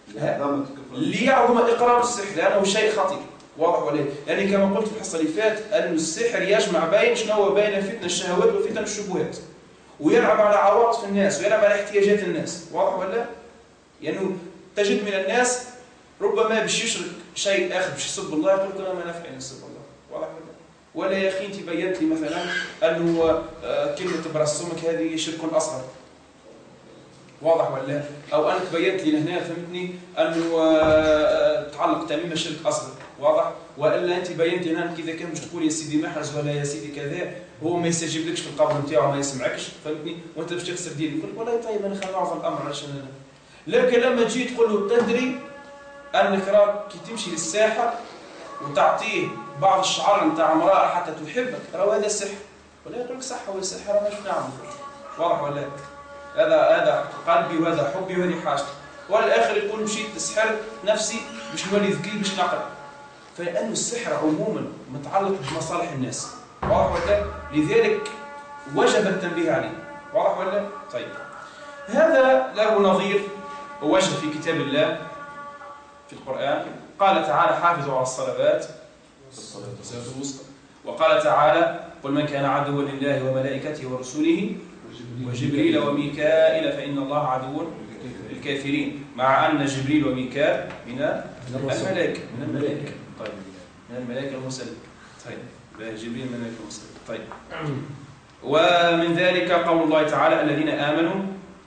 ليعظم إقرار السحر لأنه شيء خطير. واضح ولا؟ يعني كما قلت في الحصة اللي فاتت أن السحر يجمع بين شنو؟ بين فتن الشهوات وفتن الشبهات، ويلعب على عواطف الناس ويلعب على احتياجات الناس. واضح ولا؟ يعني تجد من الناس ربما باش يشرك شيء آخر باش يسب الله يقول لك أنا ما نافع نسب الله. واضح ولا؟ ولا يا أخي أنت بينت لي مثلا أنه كلمة برسمك هذه شرك أصغر. واضح ولا؟ أو أنك بينت لي هنا فهمتني أنه تعلق تميم شرك أصغر. واضح؟ وإلا أنت بينت لي هنا إذا كان باش تقول يا سيدي محرز ولا يا سيدي كذا هو ما يستجيبلكش في القبر نتاعو ما يسمعكش فهمتني وأنت باش تخسر دينك يقول لك والله طيب أنا خلينا نعرف الأمر عشان أنا. لكن لما تجي تقول له تدري أنك راك كي تمشي للساحر وتعطيه بعض الشعار نتاع امرأة حتى تحبك راهو هذا السحر، ولا يقول لك صح هو السحر أنا شو نعمل؟ واضح ولا؟ هذا هذا قلبي وهذا حبي وهذه حاجتي. والآخر يقول مشيت تسحر نفسي باش نولي ذكي باش نقرأ. فلأن السحر عموما متعلق بمصالح الناس. واضح ولا؟ لذلك وجب التنبيه عليه. واضح ولا؟ طيب. هذا له نظير ووجه في كتاب الله في القرآن. قال تعالى حافظوا على الصلوات والصلاة الوسطى. وقال تعالى قل من كان عدوا لله وملائكته ورسله وجبريل وميكائيل فإن الله عدو للكافرين، مع أن جبريل وميكائيل من الملائكة من الملائكة طيب من الملائكة المرسلين. طيب جبريل من الملائكة المرسلين. طيب. ومن ذلك قول الله تعالى الذين آمنوا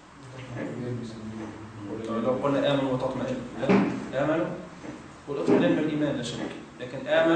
لو قلنا آمنوا وتطمئن آمنوا والاطمئنان بالإيمان لا شك، لكن آمنوا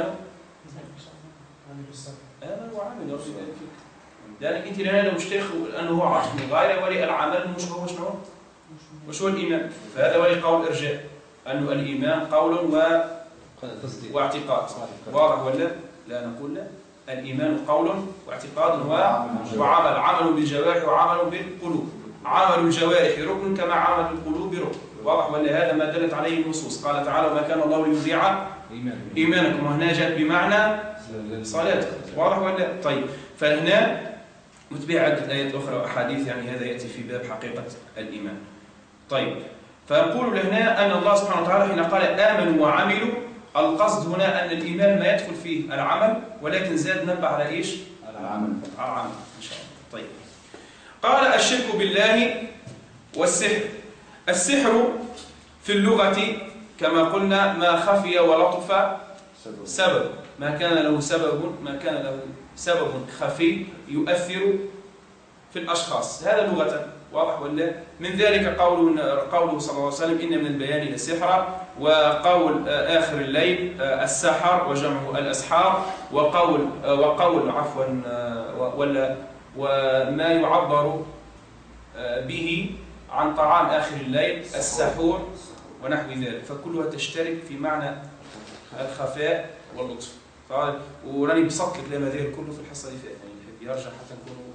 آمنوا وعملوا ذلك أنت لنا لو اشترك أنه هو عطف مغاير ولي العمل مش هو شنو؟ مش هو الإيمان. فهذا ولي قول إرجاء أنه الإيمان قول و واعتقاد. واضح ولا؟ لا نقول لا، الإيمان قول واعتقاد وعمل، عمل بالجوارح وعمل بالقلوب. عمل الجوارح ركن كما عمل القلوب ركن. واضح ولا؟ هذا ما دلت عليه النصوص. قال تعالى وما كان الله ليضيع إيمانكم، وهنا جاءت بمعنى صلاتكم. واضح ولا؟ طيب. فهنا متبع عدة آيات أخرى وأحاديث يعني هذا يأتي في باب حقيقة الإيمان. طيب. فنقول لهنا أن الله سبحانه وتعالى حين قال آمنوا وعملوا القصد هنا أن الإيمان ما يدخل فيه العمل، ولكن زاد نبه على إيش؟ العمل. على العمل إن شاء الله. طيب. قال الشرك بالله والسحر. السحر في اللغة كما قلنا ما خفي ولطف سبب، ما كان له سبب ما كان له سبب خفي يؤثر في الأشخاص، هذا لغة. واضح ولا؟ من ذلك قول قوله صلى الله عليه وسلم إن من البيان لسحرا، وقول آخر الليل السحر وجمعه الأسحار، وقول وقول عفوا ولا وما يعبر به عن طعام آخر الليل السحور ونحو ذلك، فكلها تشترك في معنى الخفاء واللطف. وراني بسطت الكلام هذا كله في الحصة اللي فاتت، يعني نحب يرجع حتى نكونوا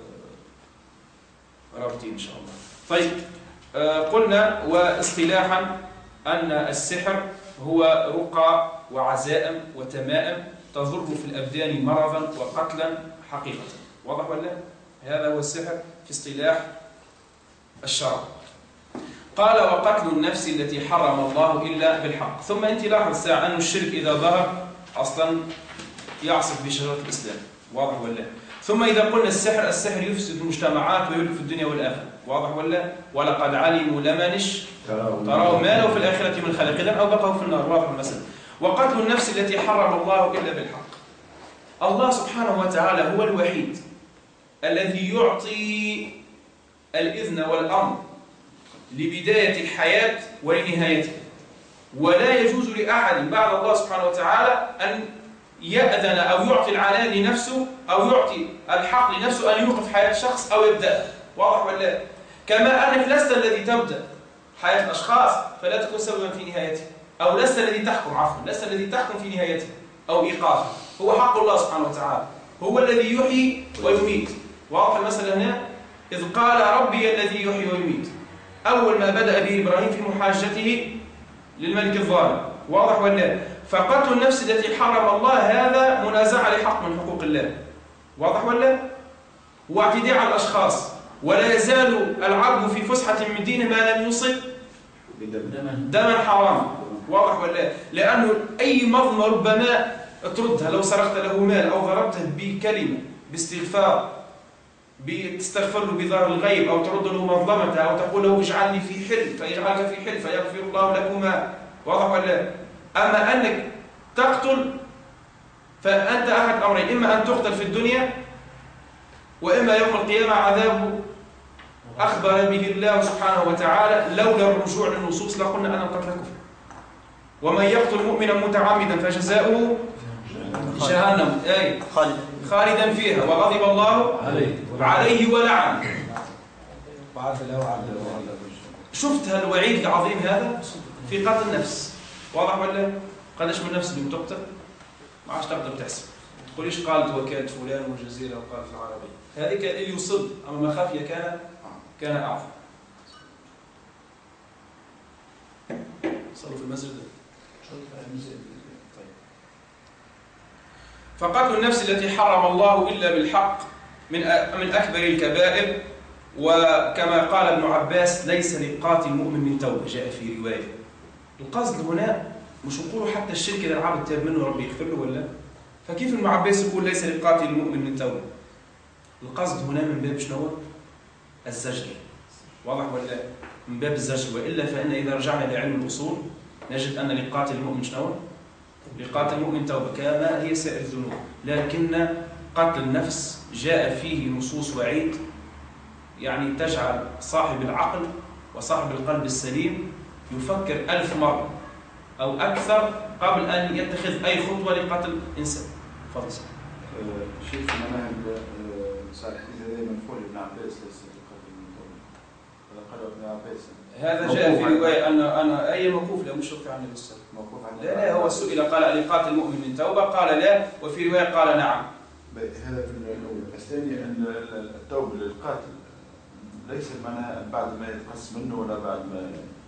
رابطين إن شاء الله. طيب قلنا واصطلاحا أن السحر هو رقى وعزائم وتمائم تضر في الأبدان مرضا وقتلا حقيقة. واضح ولا؟ هذا هو السحر في اصطلاح الشرع. قال وقتل النفس التي حرم الله إلا بالحق. ثم أنت لاحظ ساعة أن الشرك إذا ظهر أصلا يعصف بشجرة الإسلام. واضح ولا؟ ثم إذا قلنا السحر، السحر يفسد المجتمعات ويهلك في الدنيا والآخرة. واضح ولا؟ ولقد علموا لمن تروا ما له في الآخرة من خلق إذن أو بقوا في النار. واضح المسألة. وقتل النفس التي حرم الله إلا بالحق. الله سبحانه وتعالى هو الوحيد الذي يعطي الإذن والأمر لبداية الحياة ولنهايتها، ولا يجوز لأحد بعد الله سبحانه وتعالى أن يأذن أو يعطي العنان لنفسه أو يعطي الحق لنفسه أن يوقف حياة شخص أو يبدأ. واضح ولا؟ كما أنك لست الذي تبدأ حياة الأشخاص فلا تكون سببا في نهايتها، أو لست الذي تحكم عفوا لست الذي تحكم في نهايتها أو إيقافها. هو حق الله سبحانه وتعالى، هو الذي يحيي ويميت. واضح المسألة هنا؟ إذ قال ربي الذي يحيي ويميت، أول ما بدأ به إبراهيم في محاجته للملك الظالم. واضح ولا؟ فقتل النفس التي حرم الله هذا منازعة لحق من حقوق الله. واضح ولا؟ واعتداء على الأشخاص، ولا يزال العبد في فسحة من دينه ما لم يصب دما حراما. واضح ولا؟ لأنه أي مظلمة ربما تردها، لو سرقت له مال أو ضربته بكلمة باستغفار، بتستغفر له بظهر الغيب، أو ترد له مظلمته، أو تقول له اجعلني في حل فيجعلك في حل فيغفر الله لكما. واضح ولا؟ أما أنك تقتل فأنت أحد أمرين، إما أن تقتل في الدنيا، وإما يوم القيامة عذابه أخبر به الله سبحانه وتعالى لولا الرجوع للنصوص لقلنا أن القتل كفر. ومن يقتل مؤمنا متعمدا فجزاؤه جهنم أي خالدا فيها وغضب الله عليه ولعنه. شفت الوعيد العظيم هذا في قتل النفس. واضح ولا؟ قداش من نفس اللي تقتل ما عادش تقدر تحسب، تقوليش قالت وكالة فلان والجزيرة وقالت العربية، هذه اللي يصب، أما مخافية كان كان أعظم. صلوا في المسجد. طيب. فقتل النفس التي حرم الله إلا بالحق من من أكبر الكبائر، وكما قال ابن عباس ليس لقاتل مؤمن من توبة، جاء في رواية. القصد هنا مش نقولوا حتى الشرك إذا العبد تاب منه ربي يغفر له ولا؟ فكيف ابن عباس يقول ليس لقاتل المؤمن من توبة؟ القصد هنا من باب شنو؟ الزجر. واضح ولا؟ من باب الزجر، وإلا فإن إذا رجعنا لعلم الأصول نجد أن لقاتل المؤمن شنو؟ لقاتل المؤمن توبة كما هي سائر الذنوب، لكن قتل النفس جاء فيه نصوص وعيد يعني تجعل صاحب العقل وصاحب القلب السليم يفكر ألف مرة أو أكثر قبل أن يتخذ أي خطوة لقتل إنسان. تفضل. شيخ مناهج صالح هذا منفول ابن عباس ليس لقتل من توبة. قال ابن عباس هذا جاء في رواية أن أنا أي موقوف لا مش رفع عن النبي صلى الله عليه وسلم. لا لا هو سئل قال لقاتل المؤمن من توبة قال لا، وفي رواية قال نعم. هذا في الأول. الثاني أن التوبة للقاتل ليس معناها بعد ما يتقص منه ولا بعد ما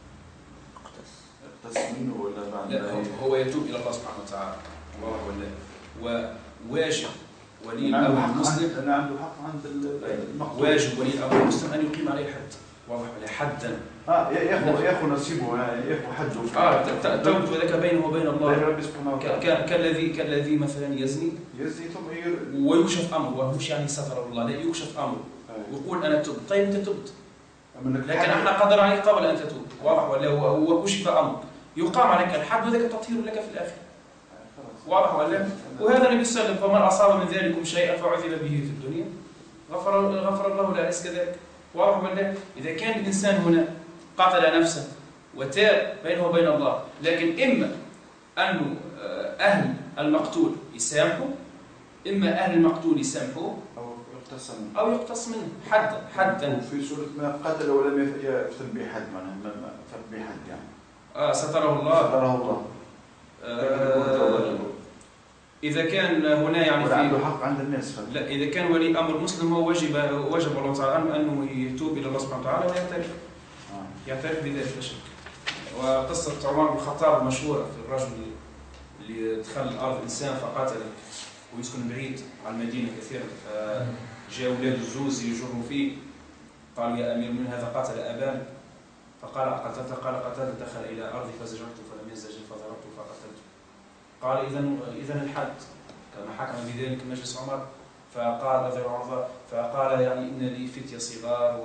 يقتص منه ولا بعد لا ما هو يتوب إلى الله سبحانه وتعالى. الله ولا وواجب ولي الأمر المسلم أنا عنده حق عند المقتول. واجب ولي الأمر المسلم أن يقيم عليه الحد. واضح ولا؟ حدا. اه ياخذ ياخذ نصيبه ياخذ حده. اه توبة وذاك بينه وبين الله. بين ربي سبحانه وتعالى. كالذي كالذي مثلا يزني يزني ثم ير... ويكشف أمره، ومش يعني ستر الله، لا يكشف أمره ويقول أنا تبت. طيب أنت تبت، لكن احنا قدر عليك قبل أن تتوب. واضح ولا؟ وكشف أمرك يقام عليك الحد وذاك تطهير لك في الآخرة. واضح ولا؟ وهذا النبي صلى الله عليه وسلم فمن أصاب من ذلكم شيئا فعذب به في الدنيا غفر غفر الله له. أليس كذلك؟ واضح ولا؟ إذا كان الإنسان هنا قتل نفسه وتاب بينه وبين الله، لكن إما أنه أهل المقتول يسامحوا، إما أهل المقتول يسامحوه أو يقتص منه أو يقتص منه حدا حدا في سورة ما قتل ولم يفتن به حد، معناها ما فت به حد يعني. آه ستره الله. ستره الله. آه إذا كان هنا يعني ولا عنده حق عند الناس فهم. لا، إذا كان ولي أمر مسلم هو واجب واجب الله تعالى عنه أنه يتوب إلى الله سبحانه وتعالى ويعترف آه. يعترف بذلك لا شك. وقصة عمر بن الخطاب المشهورة في الرجل اللي دخل الأرض إنسان فقاتله ويسكن بعيد عن المدينة كثيرا، فجاء أولاد الزوز يجروا فيه قالوا يا أمير من هذا قاتل أبانا، فقال قتلت؟ قال قتلت، دخل إلى أرضي فزجرته فلم يزجر فضربته فقتلته. قال إذن إذن الحد كما حكم بذلك مجلس عمر. فقال رضي الله عنه فقال يعني إن لي فتية صغار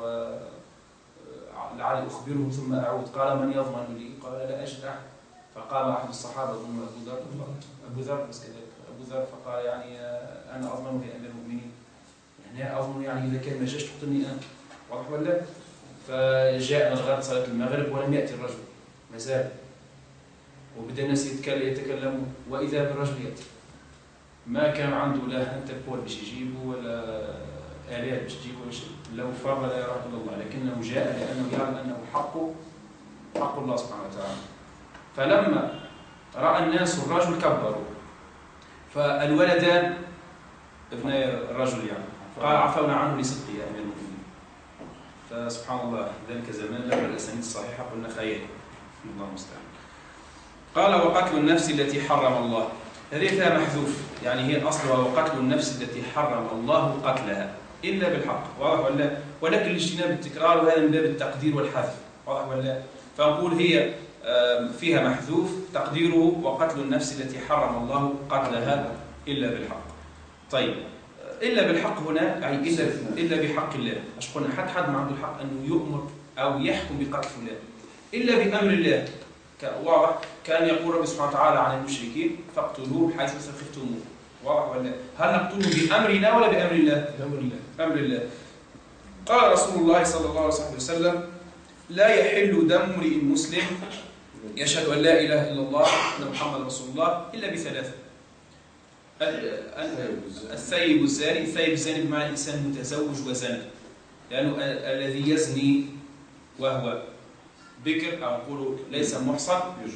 ولعلي أخبرهم ثم أعود. قال من يضمن لي؟ قال لا أجد أحد. فقام أحد الصحابة أظن أبو ذر أبو ذر بس كذلك أبو ذر فقال يعني أنا أضمن يا أمير المؤمنين، يعني أظن يعني إذا كان ما جاش تقتلني أنا، واضح ولا؟ فجاء الغد صلاة المغرب ولم يأتي الرجل ما زال، وبدأ الناس يتكلموا وإذا بالرجل يأتي. ما كان عنده لا انتربول باش يجيبه ولا آلات باش تجيبه ولا شيء، له فر لا يراه إلا الله، لكنه جاء لأنه يعلم أنه حقه حق الله سبحانه وتعالى. فلما رأى الناس الرجل كبروا، فالولدان ابني الرجل يعني قال عفونا عنه لصدقه يا أمير المؤمنين. فسبحان الله ذلك زمان لولا الأسانيد الصحيحة قلنا خيال، الله المستعان. قال وقتل النفس التي حرم الله، هذه فيها محذوف، يعني هي أصلها وقتل النفس التي حرم الله قتلها إلا بالحق، واضح ولا؟ ولكن لاجتناب التكرار وهذا من باب التقدير والحذف، واضح ولا؟ فنقول هي فيها محذوف تقديره وقتل النفس التي حرم الله قتلها إلا بالحق. طيب إلا بالحق هنا أي إلا إلا بحق الله، اش قلنا؟ حد حد ما عنده الحق أنه يؤمر أو يحكم بقتل فلان إلا بأمر الله، واضح؟ كان يقول رب سبحانه وتعالى عن المشركين فاقتلوهم حيث ثقفتموه، واضح ولا؟ هل نقتلهم بأمرنا ولا بأمر الله؟ بأمر الله. بأمر الله. قال رسول الله صلى الله عليه وسلم لا يحل دم امرئ مسلم يشهد أن لا إله إلا الله وأن محمد رسول الله إلا بثلاثة: الثيب الزاني، الثيب الزاني بمعنى إنسان متزوج وزنى، لأنه الذي يزني وهو بكر أو نقول ليس محصن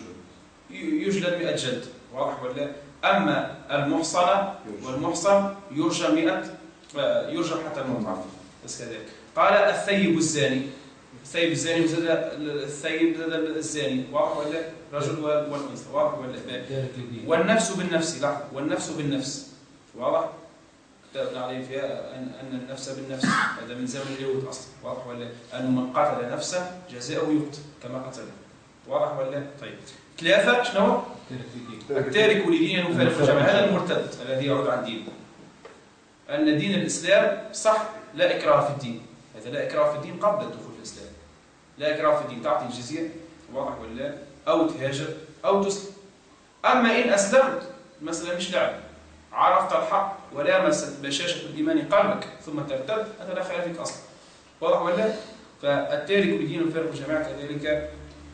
يجلد مئة جلد، واضح ولا؟ أما المحصنة والمحصن يرجم مئة يرجم حتى الموت، بس كذلك. قال الثيب الزاني، الثيب الزاني وزاد الثيب زاد الزاني، واضح ولا؟ رجل والأنثى، واضح ولا؟ والنفس بالنفس، لا والنفس بالنفس، واضح؟ اتفقنا عليه فيها أن أن النفس بالنفس هذا من زمن اليهود أصلا، واضح ولا؟ أن من قتل نفسه جزاؤه يقتل كما قتله، واضح ولا؟ طيب ثلاثة شنو؟ التارك لدينه يفارق الجماعة، هذا المرتد الذي يعود عن دينه. أن دين الإسلام صح لا إكراه في الدين، هذا لا إكراه في الدين قبل الدخول في الإسلام، لا إكراه في الدين، تعطي الجزية، واضح ولا؟ أو تهاجر أو تسلم. أما إن أسلمت المسألة مش لعب، عرفت الحق ولامست بشاشة الإيمان قلبك ثم ترتد، هذا لا خير فيك أصلا، واضح ولا؟ فالتارك لدين الفارق الجماعة كذلك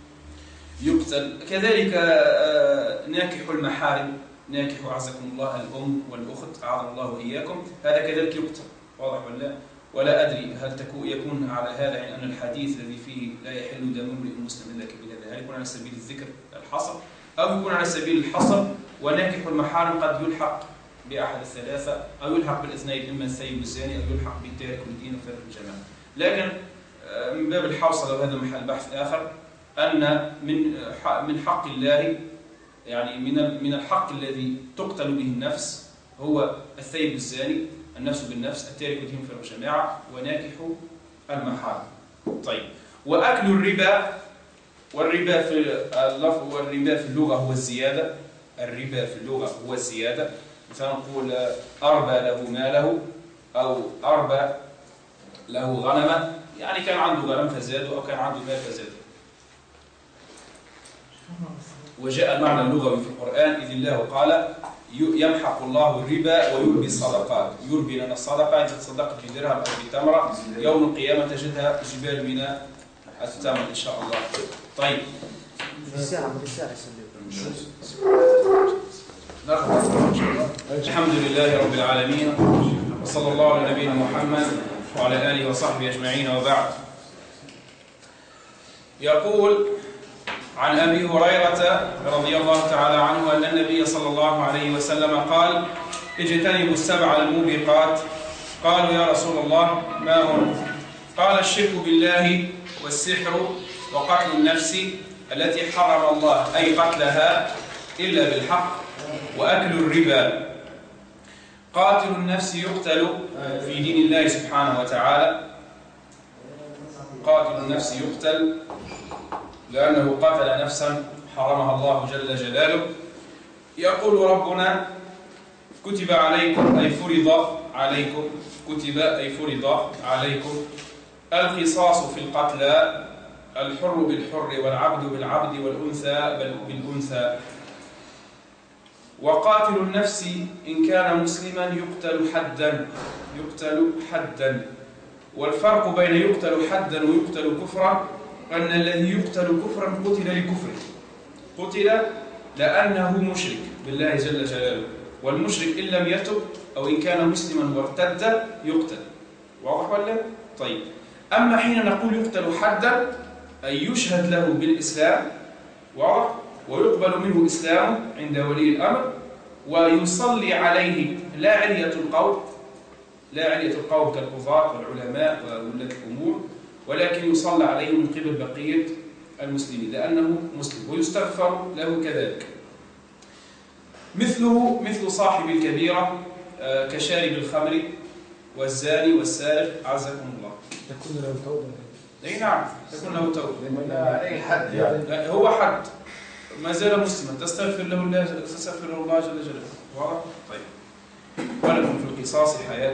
يقتل. كذلك ناكح المحارم، ناكح أعزكم الله الأم والأخت أعاذنا الله وإياكم، هذا كذلك يقتل، واضح ولا؟ ولا أدري هل تكون يكون على هذا يعني أن الحديث الذي فيه لا يحل دم امرئ مسلم إلا كبيرة، هل يكون على سبيل الذكر الحصر أو يكون على سبيل الحصر؟ وناكح المحارم قد يلحق بأحد الثلاثة أو يلحق بالاثنين، إما الثيب الزاني أو يلحق بالتارك للدين وفارق الجماعة. لكن من باب الحوصلة وهذا محل بحث آخر أن من من حق الله يعني من من الحق الذي تقتل به النفس هو الثيب الزاني، النفس بالنفس، التارك للدين وفارق الجماعة، وناكح المحارم. طيب وأكل الربا، والربا في اللفظ والربا في اللغة هو الزيادة، الربا في اللغة هو الزيادة، مثلا نقول أربى له ماله أو أربى له غنمة، يعني كان عنده غنم فزاده أو كان عنده مال فزاده. وجاء المعنى اللغوي في القرآن إذ الله قال يمحق الله الربا ويربي الصدقات، يربي لنا الصدقة، إذا تصدقت بدرهم أو بتمرة يوم القيامة تجدها جبال من التمر إن شاء الله. طيب الحمد لله رب العالمين، وصلى الله على نبينا محمد وعلى آله وصحبه أجمعين، وبعد. يقول عن أبي هريرة رضي الله تعالى عنه أن النبي صلى الله عليه وسلم قال: اجتنبوا السبع الموبقات. قالوا: يا رسول الله ما هم؟ قال: الشرك بالله، والسحر، وقتل النفس التي حرم الله أي قتلها إلا بالحق، وأكل الربا. قاتل النفس يقتل في دين الله سبحانه وتعالى. قاتل النفس يقتل لأنه قتل نفسا حرمها الله جل جلاله. يقول ربنا: كتب عليكم أي فرض عليكم، كتب أي فرض عليكم القصاص في القتلى، الحر بالحر والعبد بالعبد والأنثى بل بالأنثى. وقاتل النفس إن كان مسلما يقتل حدا، يقتل حدا. والفرق بين يقتل حدا ويقتل كفرا أن الذي يقتل كفرا قتل لكفره، قتل لأنه مشرك بالله جل جلاله، والمشرك إن لم يتب أو إن كان مسلما وارتد يقتل. واضح ولا؟ طيب. أما حين نقول يقتل حدا أي يشهد له بالإسلام، واضح، ويقبل منه إسلامه عند ولي الأمر، ويصلي عليه لا علية القوم، لا علية القوم كالقضاة والعلماء وولاة الأمور، ولكن يصلى عليه من قبل بقية المسلمين لأنه مسلم، ويستغفر له كذلك. مثله مثل صاحب الكبيرة كشارب الخمر والزاني والسارق، عزكم الله. تكون له توبة. اي نعم، تكون له توبة. عليه حد يعني. لا هو حد ما زال مسلما، تستغفر له الله، تستغفر له الله جل جلاله. واضح؟ طيب. ولكم في القصاص حياة.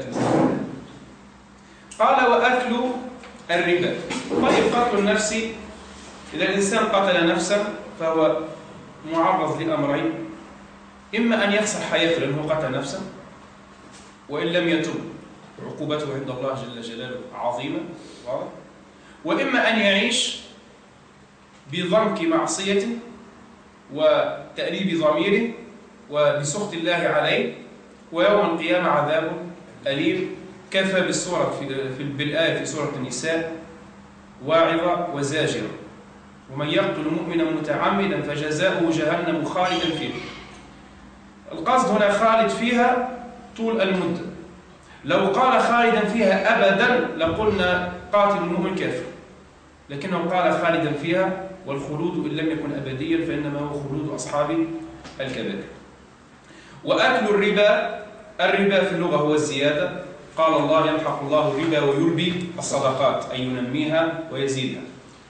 قال: وأكل الربا. طيب، قتل النفس، إذا الإنسان قتل نفسا فهو معرض لأمرين: إما أن يخسر حياته لأنه قتل نفسا، وإن لم يتب عقوبته عند الله جل جلاله عظيمة، واضح؟ وإما أن يعيش بضنك معصية وتأنيب ضميره وبسخط الله عليه، ويوم القيامة عذاب أليم. كفى بالسورة في بالآية في سورة النساء واعظة وزاجرة: ومن يقتل مؤمنا متعمدا فجزاؤه جهنم خالدا فيها. القصد هنا خالد فيها طول المدة. لو قال خالدا فيها أبدا لقلنا قاتل المؤمن كافر، لكنه قال خالدا فيها، والخلود إن لم يكن أبديا فإنما هو خلود أصحاب الكبائر. وأكل الربا، الربا في اللغة هو الزيادة. قال الله: يمحق الله الربا ويربي الصدقات، أي ينميها ويزيدها.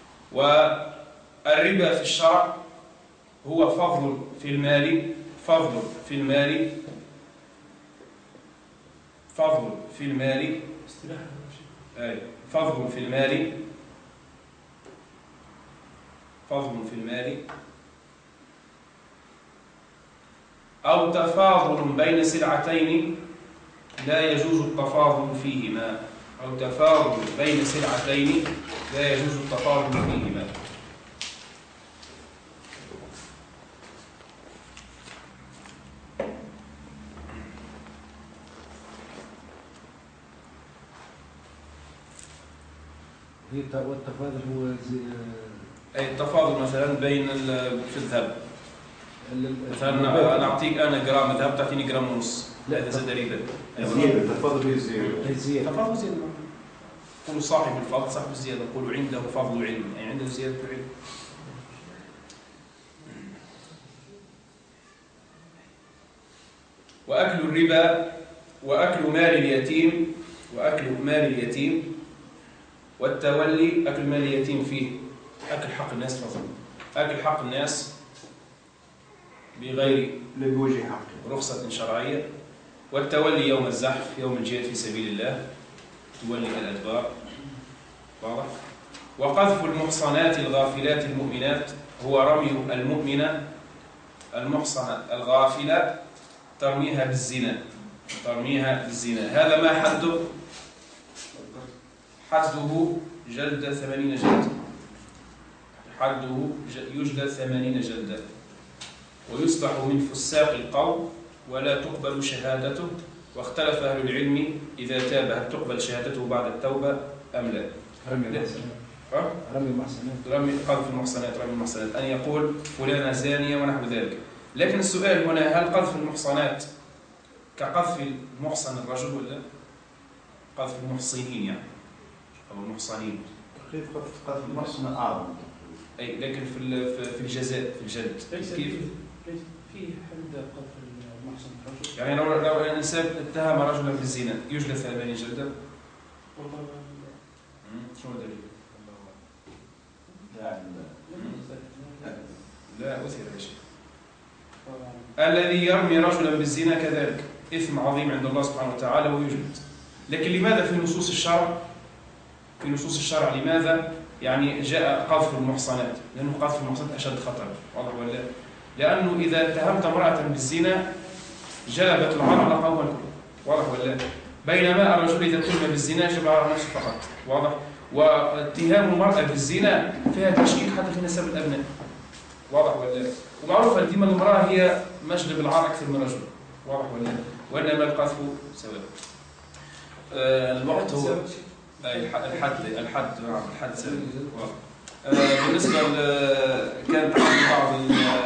والربا في الشرع هو فضل في المال، فضل في المال، فضل في المال، أي فضل في المال، فضل في المال، أو تفاضل بين سلعتين لا يجوز التفاضل فيهما، أو تفاضل بين سلعتين لا يجوز التفاضل فيهما. والتفاضل هو زي أي التفاضل مثلا بين في الذهب، مثلا أنا أعطيك أنا جرام ذهب تعطيني جرام ونص، لا هذا زاد ربا. زيادة، التفاضل هي الزيادة. الزيادة. تفاضل زيادة. نقول صاحب الفضل صاحب الزيادة، نقول عنده فضل علم، يعني عنده زيادة علم. وأكل الربا، وأكل مال اليتيم، وأكل مال اليتيم، والتولي. أكل مال اليتيم فيه أكل حق الناس، فضل أكل حق الناس بغير بوجه حق رخصة شرعية. والتولي يوم الزحف، يوم الجهاد في سبيل الله، تولي الأدبار، واضح. وقذف المحصنات الغافلات المؤمنات، هو رمي المؤمنة المحصنة الغافلة، ترميها بالزنا، ترميها بالزنا. هذا ما حده؟ حده جلد ثمانين جلدة، حده يجلد ثمانين جلدة، ويصبح من فساق القوم ولا تقبل شهادته. واختلف أهل العلم إذا تاب هل تقبل شهادته بعد التوبة أم لا. أه؟ رمي المحصنات رمي قذف المحصنات رمي المحصنات أن يقول فلانة زانية ونحو ذلك. لكن السؤال هنا هل قذف المحصنات كقذف المحصن الرجل ولا قذف المحصنين يعني أو المحصنين؟ كيف قذف المحصن أعظم؟ أي لكن في في الجزاء في الجلد كيف؟ في حد قذف المحصن الرجل يعني لو لو الإنسان اتهم رجلا بالزنا يجلد ثمانين جلدة؟ والله شو الدليل؟ يعني لا أثر يا شيخ. الذي يرمي رجلا بالزنا كذلك إثم عظيم عند الله سبحانه وتعالى ويجلد. لكن لماذا في نصوص الشرع في نصوص الشرع لماذا يعني جاء قذف المحصنات؟ لأنه قذف المحصنات أشد خطر، واضح ولا؟ لأنه إذا اتهمت امرأة بالزنا جلبت العار على قوم الكل، واضح ولا؟ بينما الرجل إذا اتهم بالزنا جلب على نفسه فقط، واضح؟ واتهام المرأة بالزنا فيها تشكيك حتى في نسب الأبناء، واضح ولا؟ ومعروف أن ديما المرأة هي مجلب العار أكثر من الرجل، واضح ولا؟ وإنما القذف سواء. آه الوقت هو الحد الحد نعم الحد سواء. آه بالنسبة كانت عندي بعض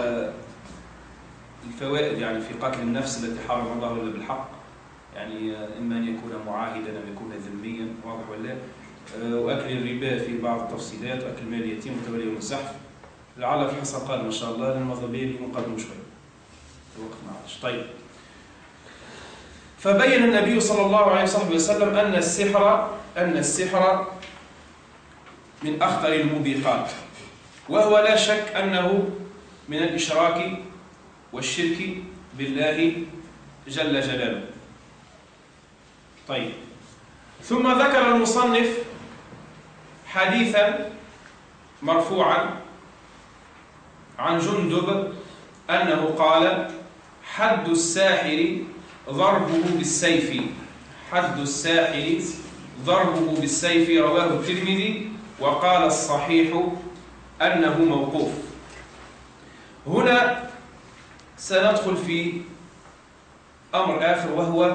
الفوائد يعني في قتل النفس التي حرم الله إلا بالحق، يعني إما أن يكون معاهدا أو يكون ذميا، واضح ولا؟ وأكل الربا في بعض التفصيلات، وأكل مال اليتيم وتولي يوم الزحف. لعل في الحصة قال ما شاء الله لأن المضبية مقدم شوي الوقت ما عادش. طيب، فبين النبي صلى الله عليه وسلم أن السحر أن السحر من أخطر الموبقات، وهو لا شك أنه من الإشراك والشرك بالله جل جلاله. طيب، ثم ذكر المصنف حديثا مرفوعا عن جندب أنه قال: حد الساحر ضربه بالسيف حد الساحر ضربه بالسيف رواه الترمذي، وقال الصحيح أنه موقوف. هنا سندخل في أمر آخر، وهو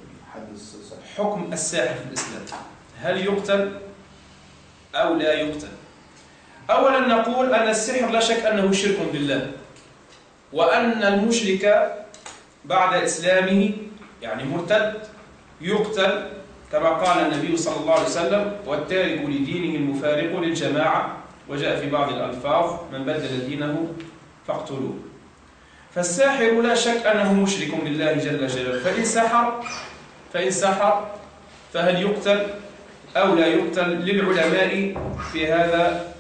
حكم الساحر في الإسلام، هل يقتل أو لا يقتل؟ أولا نقول أن السحر لا شك أنه شرك بالله، وأن المشرك بعد إسلامه يعني مرتد يقتل، كما قال النبي صلى الله عليه وسلم: والتارك لدينه المفارق للجماعة، وجاء في بعض الألفاظ: من بدل دينه فاقتلوه. فالساحر لا شك أنه مشرك بالله جل جلاله، فإن سحر فإن سحر فهل يقتل أو لا يقتل؟ للعلماء في هذا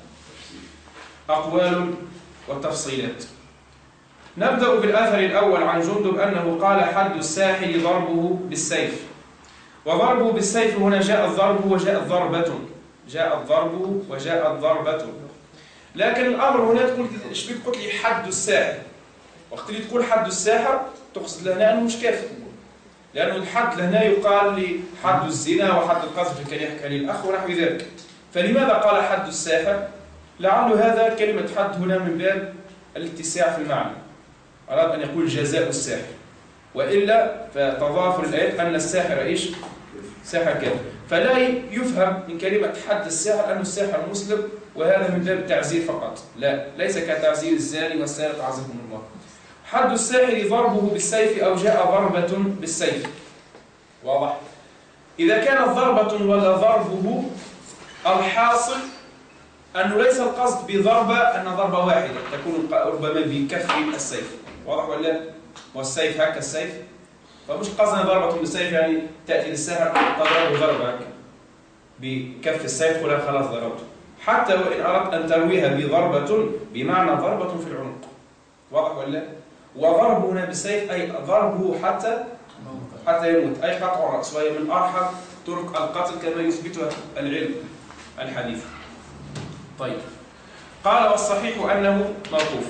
أقوال وتفصيلات. نبدأ بالأثر الأول عن جندب أنه قال: حد الساحر ضربه بالسيف. وضربه بالسيف هنا جاء الضرب وجاء ضربة جاء الضرب وجاء ضربة. لكن الأمر هنا تقول إيش بك قلت لي حد الساحر، وقت اللي تقول حد الساحر تقصد لهنا أنه مش كافر، لأنه الحد لهنا يقال لي حد الزنا وحد القذف كان يحكي لي الأخ ونحو ذلك. فلماذا قال حد الساحر؟ لعل هذا كلمة حد هنا من باب الاتساع في المعنى، أراد أن يقول جزاء الساحر، وإلا فتضافر الآيات أن الساحر إيش؟ ساحر كافر. فلا يفهم من كلمة حد الساحر أن الساحر مسلم، وهذا من باب التعزير فقط، لا، ليس كتعزير الزاني والسارق عزكم الله. حد الساحر ضربه بالسيف أو جاء ضربة بالسيف، واضح؟ إذا كانت ضربة ولا ضربه، الحاصل أنه ليس القصد بضربة أن ضربة واحدة تكون ربما بكف السيف، واضح ولا؟ والسيف هكا السيف، فمش قصدنا ضربة بالسيف يعني تأتي للساحر تضربه ضربة هكا بكف السيف ولا خلاص ضربته، حتى وإن أردت أن ترويها بضربة بمعنى ضربة في العنق، واضح ولا؟ وضربه هنا بالسيف أي ضربه حتى حتى يموت، أي قطع الرأس، وهي من أرحم طرق القتل كما يثبتها العلم الحديث. طيب، قال: والصحيح أنه موقوف.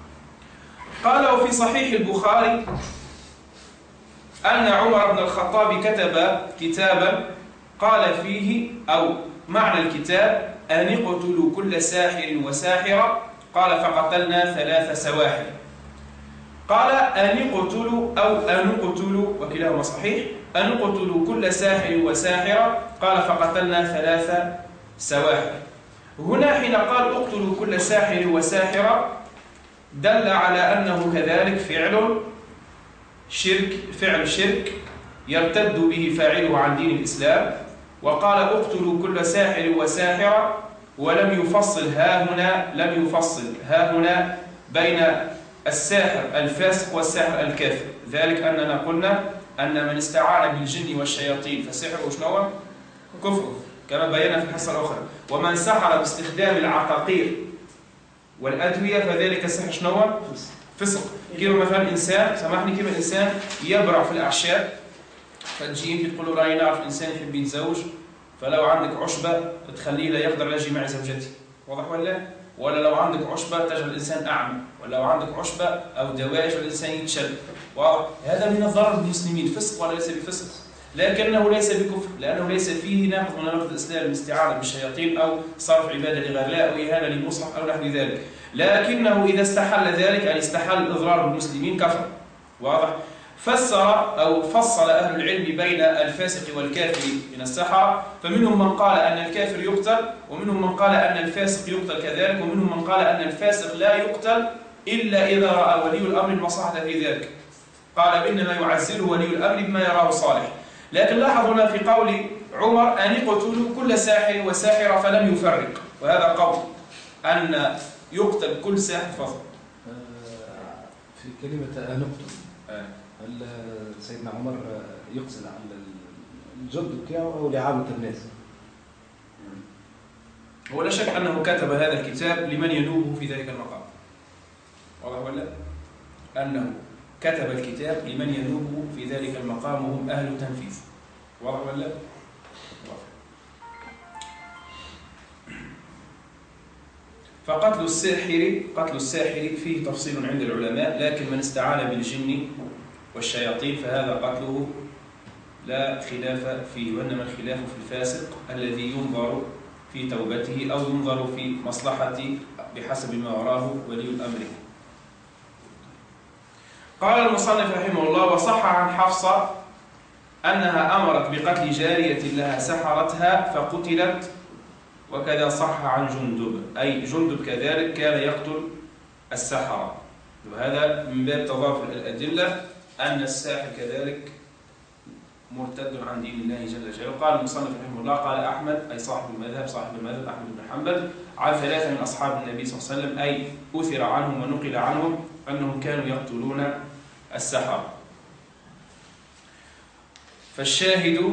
قال: وفي صحيح البخاري أن عمر بن الخطاب كتب كتابا قال فيه، أو معنى الكتاب: أن اقتلوا كل ساحر وساحرة. قال: فقتلنا ثلاث سواحر. قال: أن اقتلوا أو أن اقتلوا، وكلاهما صحيح، أن اقتلوا كل ساحر وساحرة. قال: فقتلنا ثلاث سواحر. هنا حين قال اقتلوا كل ساحر وساحرة دل على أنه كذلك فعل شرك فعل شرك يرتد به فاعله عن دين الإسلام. وقال اقتلوا كل ساحر وساحرة ولم يفصل ها هنا لم يفصل ها هنا بين الساحر الفاسق والساحر الكافر، ذلك أننا قلنا أن من استعان بالجن والشياطين فسحر وشنو كفر كما بينا في الحصة الأخرى، ومن سحر باستخدام العقاقير والأدوية فذلك سحر شنو فسق. كيف مثلا إنسان سامحني كيف الإنسان يبرع في الأعشاب، فتجي تقول له راني نعرف إنسان يحب يتزوج، فلو عندك عشبة تخليه لا يقدر يجي مع زوجته، واضح ولا؟ ولا لو عندك عشبة تجعل الإنسان أعمى، ولا لو عندك عشبة أو دواء يجعل الإنسان يتشل، واضح؟ هذا من الضرر بالمسلمين، فسق ولا ليس بفسق؟ لكنه ليس بكفر، لأنه ليس فيه ناقض من نواقض الإسلام، الاستعانة بالشياطين أو صرف عبادة لغير الله أو إهانة للمصحف أو نحو ذلك. لكنه إذا استحل ذلك يعني استحل الإضرار بالمسلمين كفر، واضح؟ فسر أو فصل أهل العلم بين الفاسق والكافر من السحرة، فمنهم من قال أن الكافر يقتل، ومنهم من قال أن الفاسق يقتل كذلك، ومنهم من قال أن الفاسق لا يقتل إلا إذا رأى ولي الأمر المصلحة في ذلك، قال إنما يعزله ولي الأمر بما يراه صالح. لكن لاحظ هنا في قول عمر أن يقتلوا كل ساحر وساحرة فلم يفرق، وهذا قول أن يقتل كل ساحر فضل. في كلمة نقتل هل سيدنا عمر يقصد على الجند بتاعه أو لعامة الناس؟ هو لا شك أنه كتب هذا الكتاب لمن ينوبه في ذلك المقام، واضح ولا؟ أنه كتب الكتاب لمن ينوبه في ذلك المقام وهم أهل التنفيذ، واضح ولا؟ واضح. فقتل الساحر قتل الساحر فيه تفصيل عند العلماء، لكن من استعان بالجن والشياطين فهذا قتله لا خلاف فيه، وإنما الخلاف في الفاسق الذي ينظر في توبته أو ينظر في مصلحته بحسب ما وراه ولي الأمر. قال المصنف رحمه الله: وصح عن حفصة أنها أمرت بقتل جارية لها سحرتها فقتلت، وكذا صح عن جندب، أي جندب كذلك كان يقتل السحرة، وهذا من باب تضافر الأدلة أن الساحر كذلك مرتد عن دين الله جل جلاله. قال المصنف رحمه الله: قال أحمد أي صاحب المذهب صاحب المذهب أحمد بن حنبل عن ثلاثة من أصحاب النبي صلى الله عليه وسلم، أي أثر عنهم ونقل عنهم أنهم كانوا يقتلون السحرة. فالشاهد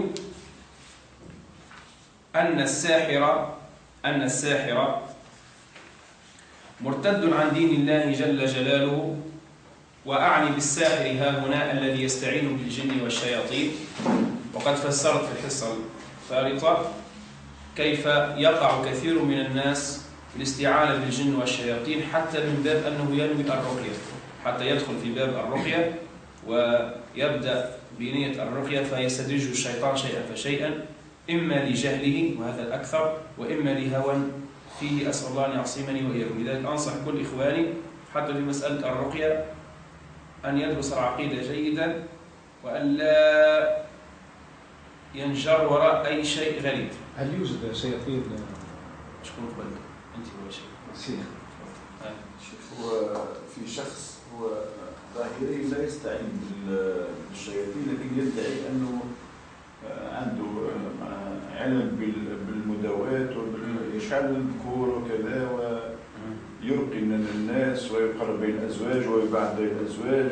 أن الساحر أن الساحر مرتد عن دين الله جل جلاله، وأعني بالساحر ها هنا الذي يستعين بالجن والشياطين، وقد فسرت في الحصة الفارطة كيف يقع كثير من الناس في الاستعانة بالجن والشياطين حتى من باب أنه ينوي الرقية، حتى يدخل في باب الرقية ويبدأ بنية الرقية فيستدرجه الشيطان شيئا فشيئا، إما لجهله وهذا الأكثر، وإما لهوى فيه، أسأل الله أن يعصمني وإياكم. لذلك أنصح كل إخواني حتى في مسألة الرقية أن يدرس العقيدة جيدا، وأن لا ينجر وراء أي شيء غريب. هل يوجد شياطين؟ شكون قبلك؟ أنت هو شيء. شيخ. شوف، هو في شخص هو ظاهري لا يستعين بالشياطين، لكن يدعي أنه عنده علم بالمداوات ويشعل الذكور وكذا، ويرقي من الناس ويقرب بين الأزواج ويبعد بين الأزواج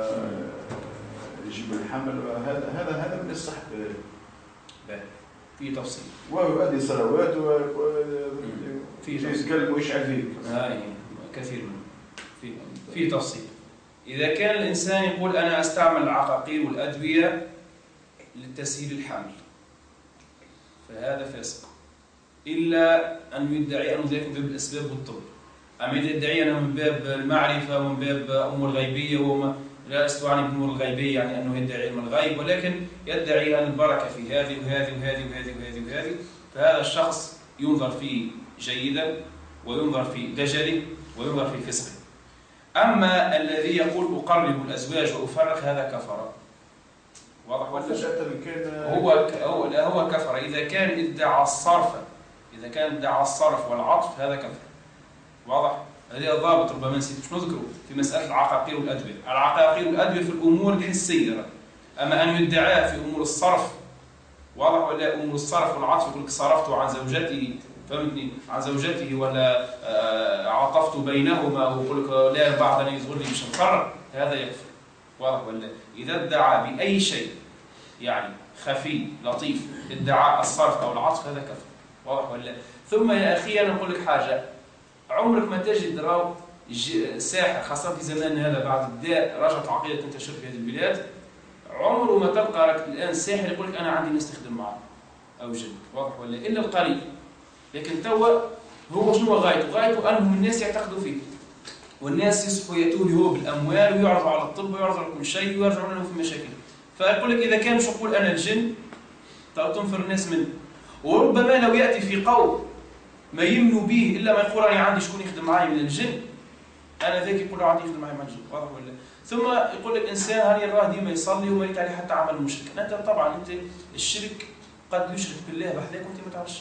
ويجيب الحمل، وهذا هذا هذا من الصح في تفصيل، ويؤدي صلوات في يتكلم ويشعل فيه كثير منه في في تفصيل. إذا كان الإنسان يقول أنا أستعمل العقاقير والأدوية لتسهيل الحمل فهذا فاسق، إلا أن يدعي أنه ذلك من باب الأسباب والطب. أما يدعي أنه من باب المعرفة ومن باب أمور غيبية، وما لا أستعني بالأمور الغيبية يعني أنه يدعي علم الغيب، ولكن يدعي أن البركة في هذه وهذه وهذه وهذه وهذه وهذه، فهذا الشخص ينظر فيه جيدا، وينظر في دجله، وينظر في فسقه. أما الذي يقول أقرب الأزواج وأفرق هذا كفر، واضح ولا؟ كان هو هو هو كفر إذا كان ادعى الصرف إذا كان ادعى الصرف والعطف هذا كفر. واضح؟ هذا ضابط ربما نسيت شنو نذكره في مسألة العقاقير والأدوية. العقاقير والأدوية في الأمور الحسية، أما أن يدعى في أمور الصرف، واضح ولا أمور الصرف والعطف، يقول لك صرفت عن زوجتي، فهمتني، عن زوجته ولا عطفت بينهما، ويقول لك لا بعضنا يصغرني مش نفرق، هذا يكفر. واضح ولا؟ إذا ادعى بأي شيء يعني خفي لطيف ادعاء الصرف أو العطف هذا كفر. واضح ولا؟ ثم يا أخي أنا أقول لك حاجة، عمرك ما تجد راو ساحر خاصة في زماننا هذا بعد الداء رجعت عقيدة تنتشر في هذه البلاد، عمره ما تلقى لك الآن ساحر يقول لك أنا عندي نستخدم معه أو جن. واضح ولا؟ إلا القليل. لكن توا هو شنو غايته؟ غايته أنهم الناس يعتقدوا فيه، والناس يصبحوا يأتوا له بالأموال ويعرضوا على الطب ويعرضوا على كل شيء ويرجعوا له في مشاكل. فأقول لك إذا كان مش يقول أنا الجن تو تنفر الناس منه، وربما لو يأتي في قوم ما يمنوا به إلا ما يقول أنا عندي شكون يخدم معي من الجن، أنا ذاك يقول عندي يخدم معي من الجن. واضح ولا؟ ثم يقول لك إنسان هل يراه ديما يصلي وما يريد عليه حتى عمل مشرك. أنت طبعا أنت الشرك قد يشرك بالله بحذاك وأنت ما تعرفش،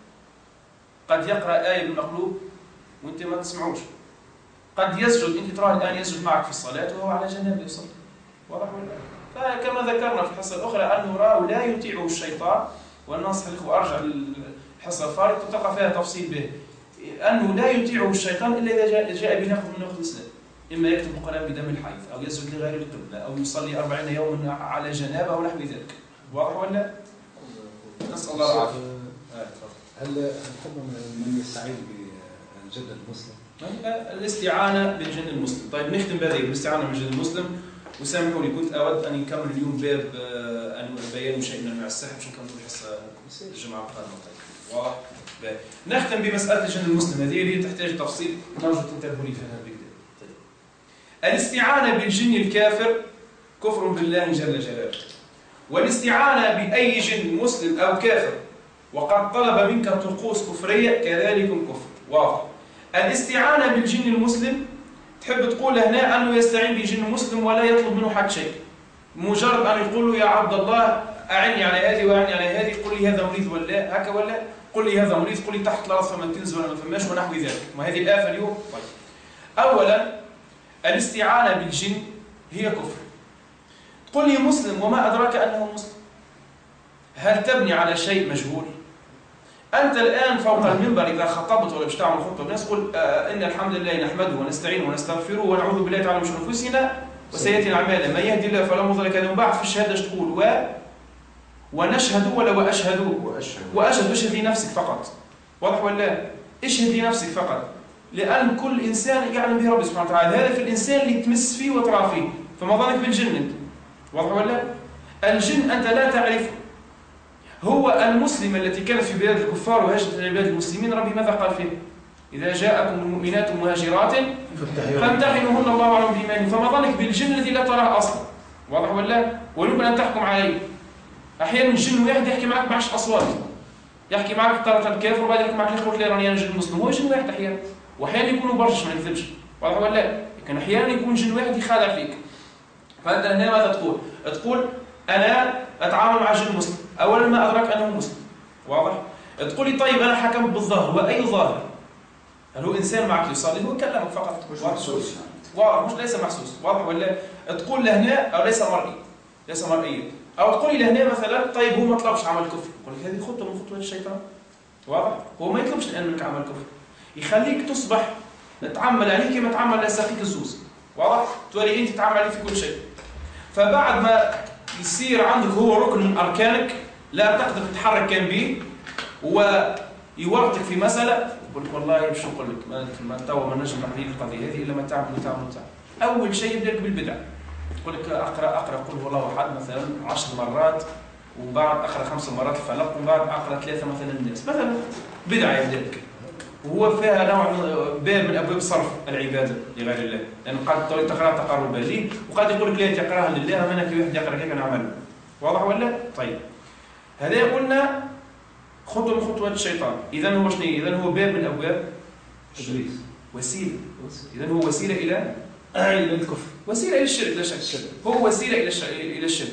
قد يقرأ آية بالمقلوب وأنت ما تسمعوش، قد يسجد أنت تراه الآن يسجد معك في الصلاة وهو على جنابه يصلي. واضح ولا؟ فكما ذكرنا في الحصة الأخرى أنه راه لا يطيعه الشيطان، والنصح الإخوة أرجع للحصة الفارقة تلقى فيها تفصيل به، أنه لا يطيعه الشيطان إلا إذا جاء, جاء بنقض من نقض الإسلام، إما يكتب القرآن بدم الحيض أو يسجد لغير القبلة أو يصلي أربعين يوما على جنابه أو نحو ذلك. واضح ولا؟ نسأل الله العافية. هل الحكم من يستعين بالجن المسلم؟ الاستعانة بالجن المسلم. طيب نختم بهذه بالاستعانة بالجن المسلم، وسامحوا لي كنت أود أن نكمل اليوم باب أن بيان شيء من أنواع السحر باش نكمل الحصة الجمعة القادمة. طيب واضح؟ نختم بمسألة الجن المسلم هذه اللي تحتاج تفصيل نرجو تنتبهوا لي فيها بكده. طيب. الاستعانة بالجن الكافر كفر بالله جل جلاله، والاستعانة بأي جن مسلم أو كافر وقد طلب منك طقوس كفرية كذلك كفر. واضح؟ الاستعانة بالجن المسلم تحب تقول هنا أنه يستعين بجن مسلم ولا يطلب منه حد شيء، مجرد أن يقول له يا عبد الله أعني على هذه وأعني على هذه، قل لي هذا مريض ولا هكا، ولا قل لي هذا مريض، قل لي تحت الأرض فما تنزل ولا ما فماش ونحو ذلك. ما هذه الآفة اليوم. طيب. أولا الاستعانة بالجن هي كفر. تقول لي مسلم وما أدراك أنه مسلم؟ هل تبني على شيء مجهول؟ أنت الآن فوق المنبر إذا خطبت ولا باش تعمل خطبة الناس تقول آه إن الحمد لله نحمده ونستعينه ونستغفره ونعوذ بالله تعالى من شرور أنفسنا وسيئات أعمالنا، من يهدي الله فلا مضل له. من بعد في الشهادة ايش تقول؟ و ونشهد ولا وأشهد؟ وأشهد. وأشهد اشهد لنفسك فقط. واضح ولا؟ اشهد لنفسك فقط، لأن كل إنسان يعلم به ربه سبحانه وتعالى، هذا في الإنسان اللي تمس فيه وترى فيه، فما ظنك بالجن أنت؟ واضح ولا؟ الجن أنت لا تعرفه. هو المسلم التي كانت في بلاد الكفار وهاجت إلى بلاد المسلمين، ربي ماذا قال فيه؟ إذا جاءكم المؤمنات مهاجرات فامتحنوهن الله أعلم بإيمانهن، فما ظنك بالجن الذي لا تراه أصلا. واضح ولا؟ ويمكن أن تحكم عليه. أحيانا الجن واحد يحكي معك بعشر أصوات، يحكي معك طريقة الكافر وبعد يحكي معك يقول لي راني أنا جن مسلم، هو جن واحد أحيانا، وأحيانا يكونوا برشش ما نكذبش. واضح ولا؟ لكن أحيانا يكون جن واحد يخادع فيك. فأنت هنا ماذا تقول؟ تقول أنا أتعامل مع جن مسلم، أولا ما أدرك أنه مسلم. واضح؟ تقول لي طيب أنا حكمت بالظاهر، وأي ظاهر؟ هل هو إنسان معك يصلي؟ هو يكلمك فقط، مش محسوس. واضح؟ مش ليس محسوس. واضح ولا؟ تقول له هنا أو ليس مرئي، ليس مرئيا. أو تقول له هنا مثلا طيب هو ما طلبش عمل كفر، يقول لك هذه خطوة من خطوات الشيطان. واضح؟ هو ما يطلبش الآن منك عمل كفر، يخليك تصبح تعمل عليه كما تعمل على ساقيك الزوز. واضح؟ تولي أنت تعمل عليه في كل شيء. فبعد ما يصير عندك هو ركن من أركانك لا تقدر تتحرك كان به، ويورطك في مسألة يقول لك والله باش نقول لك ما توا ما نجم نقضي القضية هذه إلا ما تعمل وتعمل وتعمل. أول شيء يبدأ لك بالبدع، يقول لك أقرأ أقرأ قل هو الله أحد مثلا عشر مرات، ومن بعد أقرأ خمس مرات الفلق، ومن بعد أقرأ ثلاثة مثلا الناس مثلا. بدعة يبدأ لك، وهو فيها نوع باب من أبواب صرف العبادة لغير الله، لأن قد تقرأ تقربا لي، وقد يقول لك لا تقرأها لله، منك واحد يقرأ كيف نعمل. واضح ولا؟ طيب هذا قلنا خطوة من خطوات الشيطان. إذا هو شنو؟ إذا هو باب من أبواب إبليس، وسيلة. إذا هو وسيلة إلى إلى الكفر، وسيلة إلى الشرك لا شك. هو وسيلة إلى إلى الشرك.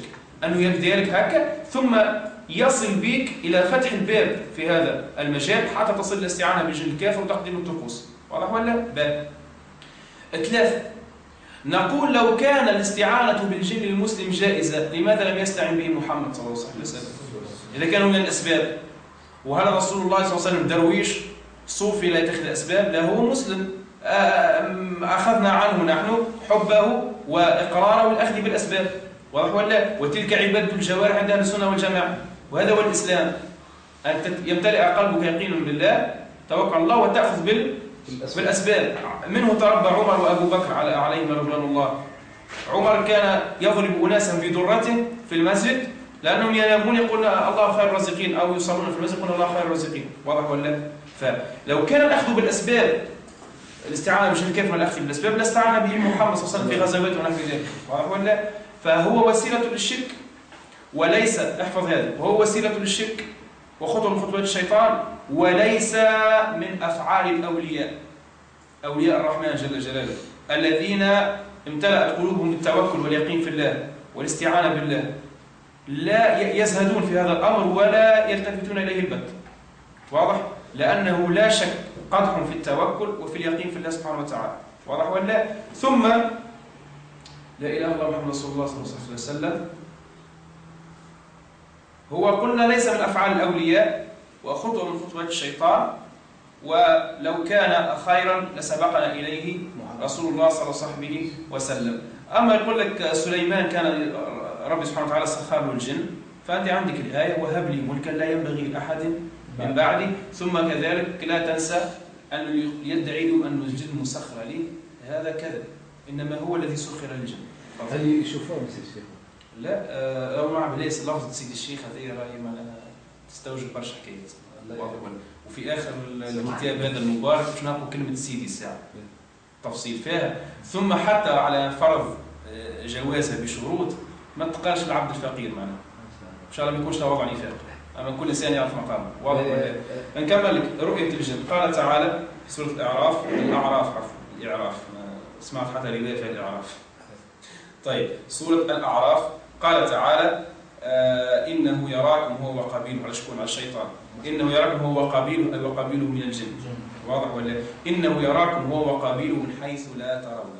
أنه يبدأ لك هكا ثم يصل بك إلى فتح الباب في هذا المجال حتى تصل الاستعانة بالجن الكافر وتقديم الطقوس. واضح ولا؟ باب. ثلاثة، نقول لو كان الاستعانة بالجن المسلم جائزة لماذا لم يستعن به محمد صلى الله عليه وسلم؟ إذا كانوا من الأسباب. وهل رسول الله صلى الله عليه وسلم درويش صوفي لا يتخذ أسباب؟ لا، هو مسلم أخذنا عنه نحن حبه وإقراره والأخذ بالأسباب. واضح ولا؟ وتلك عبادة الجوارح عند أهل السنة والجماعة، وهذا هو الإسلام، أن يمتلئ قلبك يقينا بالله، توكل على الله وتأخذ بال بالأسباب. منه تربى عمر وأبو بكر عليهما رضوان الله. عمر كان يضرب أناسا بدرته في المسجد لأنهم ينامون يقولون الله خير الرازقين، أو يصلون في المسجد يقولون الله خير الرازقين. واضح ولا؟ فلو كان الأخذ بالأسباب، الاستعانة بالجن الكافر والأخذ بالأسباب، لاستعان به محمد صلى الله عليه وسلم في غزوات ونحو ذلك. واضح ولا؟ فهو وسيلة للشرك وليس، احفظ هذا، وهو وسيلة للشرك وخطوة من خطوات الشيطان وليس من أفعال الأولياء، أولياء الرحمن جل جلاله الذين امتلأت قلوبهم بالتوكل واليقين في الله والاستعانة بالله، لا يزهدون في هذا الأمر ولا يلتفتون إليه البت. واضح؟ لأنه لا شك قدح في التوكل وفي اليقين في الله سبحانه وتعالى. واضح ولا؟ ثم لا إله إلا الله محمد رسول الله صلى الله عليه وسلم هو قلنا ليس من أفعال الأولياء وخطوة من خطوات الشيطان، ولو كان خيرا لسبقنا إليه رسول الله صلى الله عليه وسلم. أما يقول لك سليمان كان ربي سبحانه وتعالى سخر له الجن، فأنت عندك الآية وهب لي ملكا لا ينبغي لأحد من بعدي، ثم كذلك لا تنسى أن يدعي له أن الجن مسخر لي، هذا كذب، إنما هو الذي سخر الجن. هل يشوفون سيدي الشيخ؟ لا أه ما بلاش لفظة سيدي الشيخ هذه راهي ما تستوجب برشا حكايات. وفي آخر الكتاب هذا المبارك باش نلقوا كلمة سيدي الساعة تفصيل فيها. ثم حتى على فرض جوازها بشروط ما تقالش العبد الفقير معنا إن شاء الله ما يكونش له وضع نفاق، أما كل إنسان يعرف مقامه. واضح ولا؟ نكمل لك رؤية الجن. قال تعالى في سورة الأعراف، الأعراف عفوا الإعراف، سمعت حتى رواية فيها الإعراف. طيب سورة الأعراف قال تعالى آه إنه يراكم هو وقبيله، على شكون؟ على الشيطان. إنه يراكم هو وقبيله، أي وقبيله من الجن. واضح ولا؟ إنه يراكم هو وقبيله من حيث لا ترونه.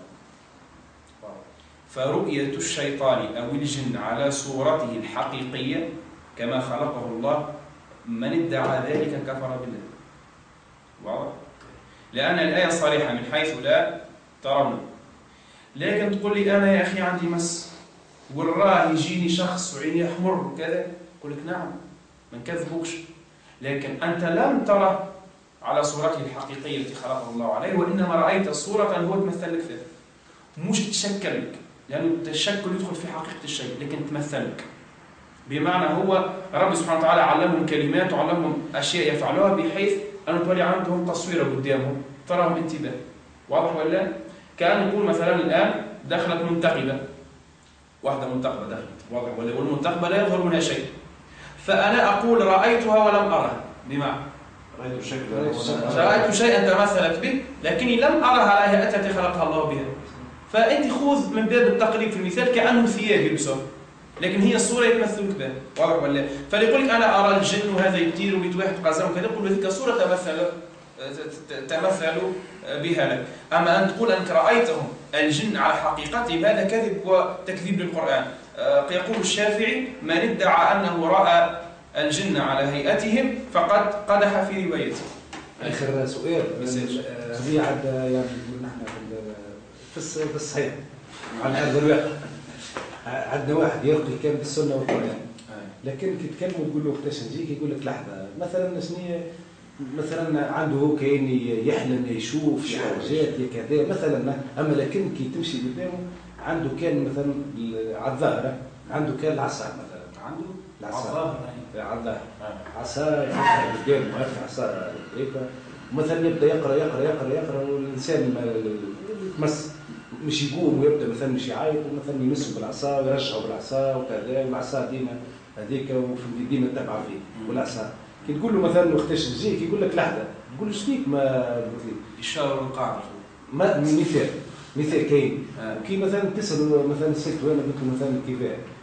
فرؤية الشيطان أو الجن على صورته الحقيقية كما خلقه الله، من ادعى ذلك كفر بالله. واضح؟ لأن الآية صريحة من حيث لا ترونه. لكن تقول لي أنا يا أخي عندي مس والراه يجيني شخص وعيني يحمر وكذا، أقول لك نعم ما نكذبوكش، لكن أنت لم ترى على صورته الحقيقية التي خلقه الله عليه، وإنما رأيت صورة هو تمثل لك فيها، مش تشكل لك، لأنه التشكل يدخل في حقيقة الشيء، لكن تمثل لك. بمعنى هو رب سبحانه وتعالى علمهم كلمات وعلمهم أشياء يفعلوها بحيث أن تولي عندهم تصوير قدامهم تراهم انتباه. واضح ولا؟ كان نقول مثلا الآن دخلت منتقبة، واحدة منتقبة دخلت، واضح ولا؟ والمنتقبة لا يظهر منها شيء، فأنا أقول رأيتها ولم أرها، بمعنى رأيت شكلا رأيت شيئا تمثلت به لكني لم أرها على هيئتها التي خلقها الله بها. فأنت خذ من باب التقريب في المثال كأنه ثياب يلبسه، لكن هي الصورة يتمثلك بها. واضح ولا؟ فليقول لك أنا أرى الجن وهذا يطير ويتواحد قزم وكذا، يقول تلك صورة تمثل تمثل بها لك. أما أن تقول أنك رأيتهم الجن على حقيقتهم هذا كذب وتكذيب للقرآن. يقول الشافعي من ادعى أنه رأى الجن على هيئتهم فقد قدح في روايته. آخر سؤال هذه عاد يعني نحن في في الصحيح عن هذا الواقع. عندنا واحد يلقي كان بالسنة والقرآن، لكن كي تكلموا تقول له وقتاش نجيك يقول لك لحظة مثلا شنو مثلا عنده هو كاين يحلم يشوف حاجات كذا مثلا، اما لكن كي تمشي قدامه عنده كان مثلا على الظاهره عنده كان العصا مثلا عنده العصا على الظاهر عصا قدامه هكا عصا هكا مثلا يبدا يقرا يقرا يقرا يقرا والانسان مس مش يقوم ويبدا مثلا مش يعيط مثلا يمسه بالعصا ويرجعه بالعصا وكذا، والعصا ديما هذيك وفي ديما تبع فيه والعصا. كي تقول له مثلا وقتاش تجيك يقول لك لحظه، تقول له شتيك ما قلت لي الشهر والقعده ما مثال مثال كاين. آه. كي مثلا تسال مثلا سالت وانا قلت له مثلا كيفاه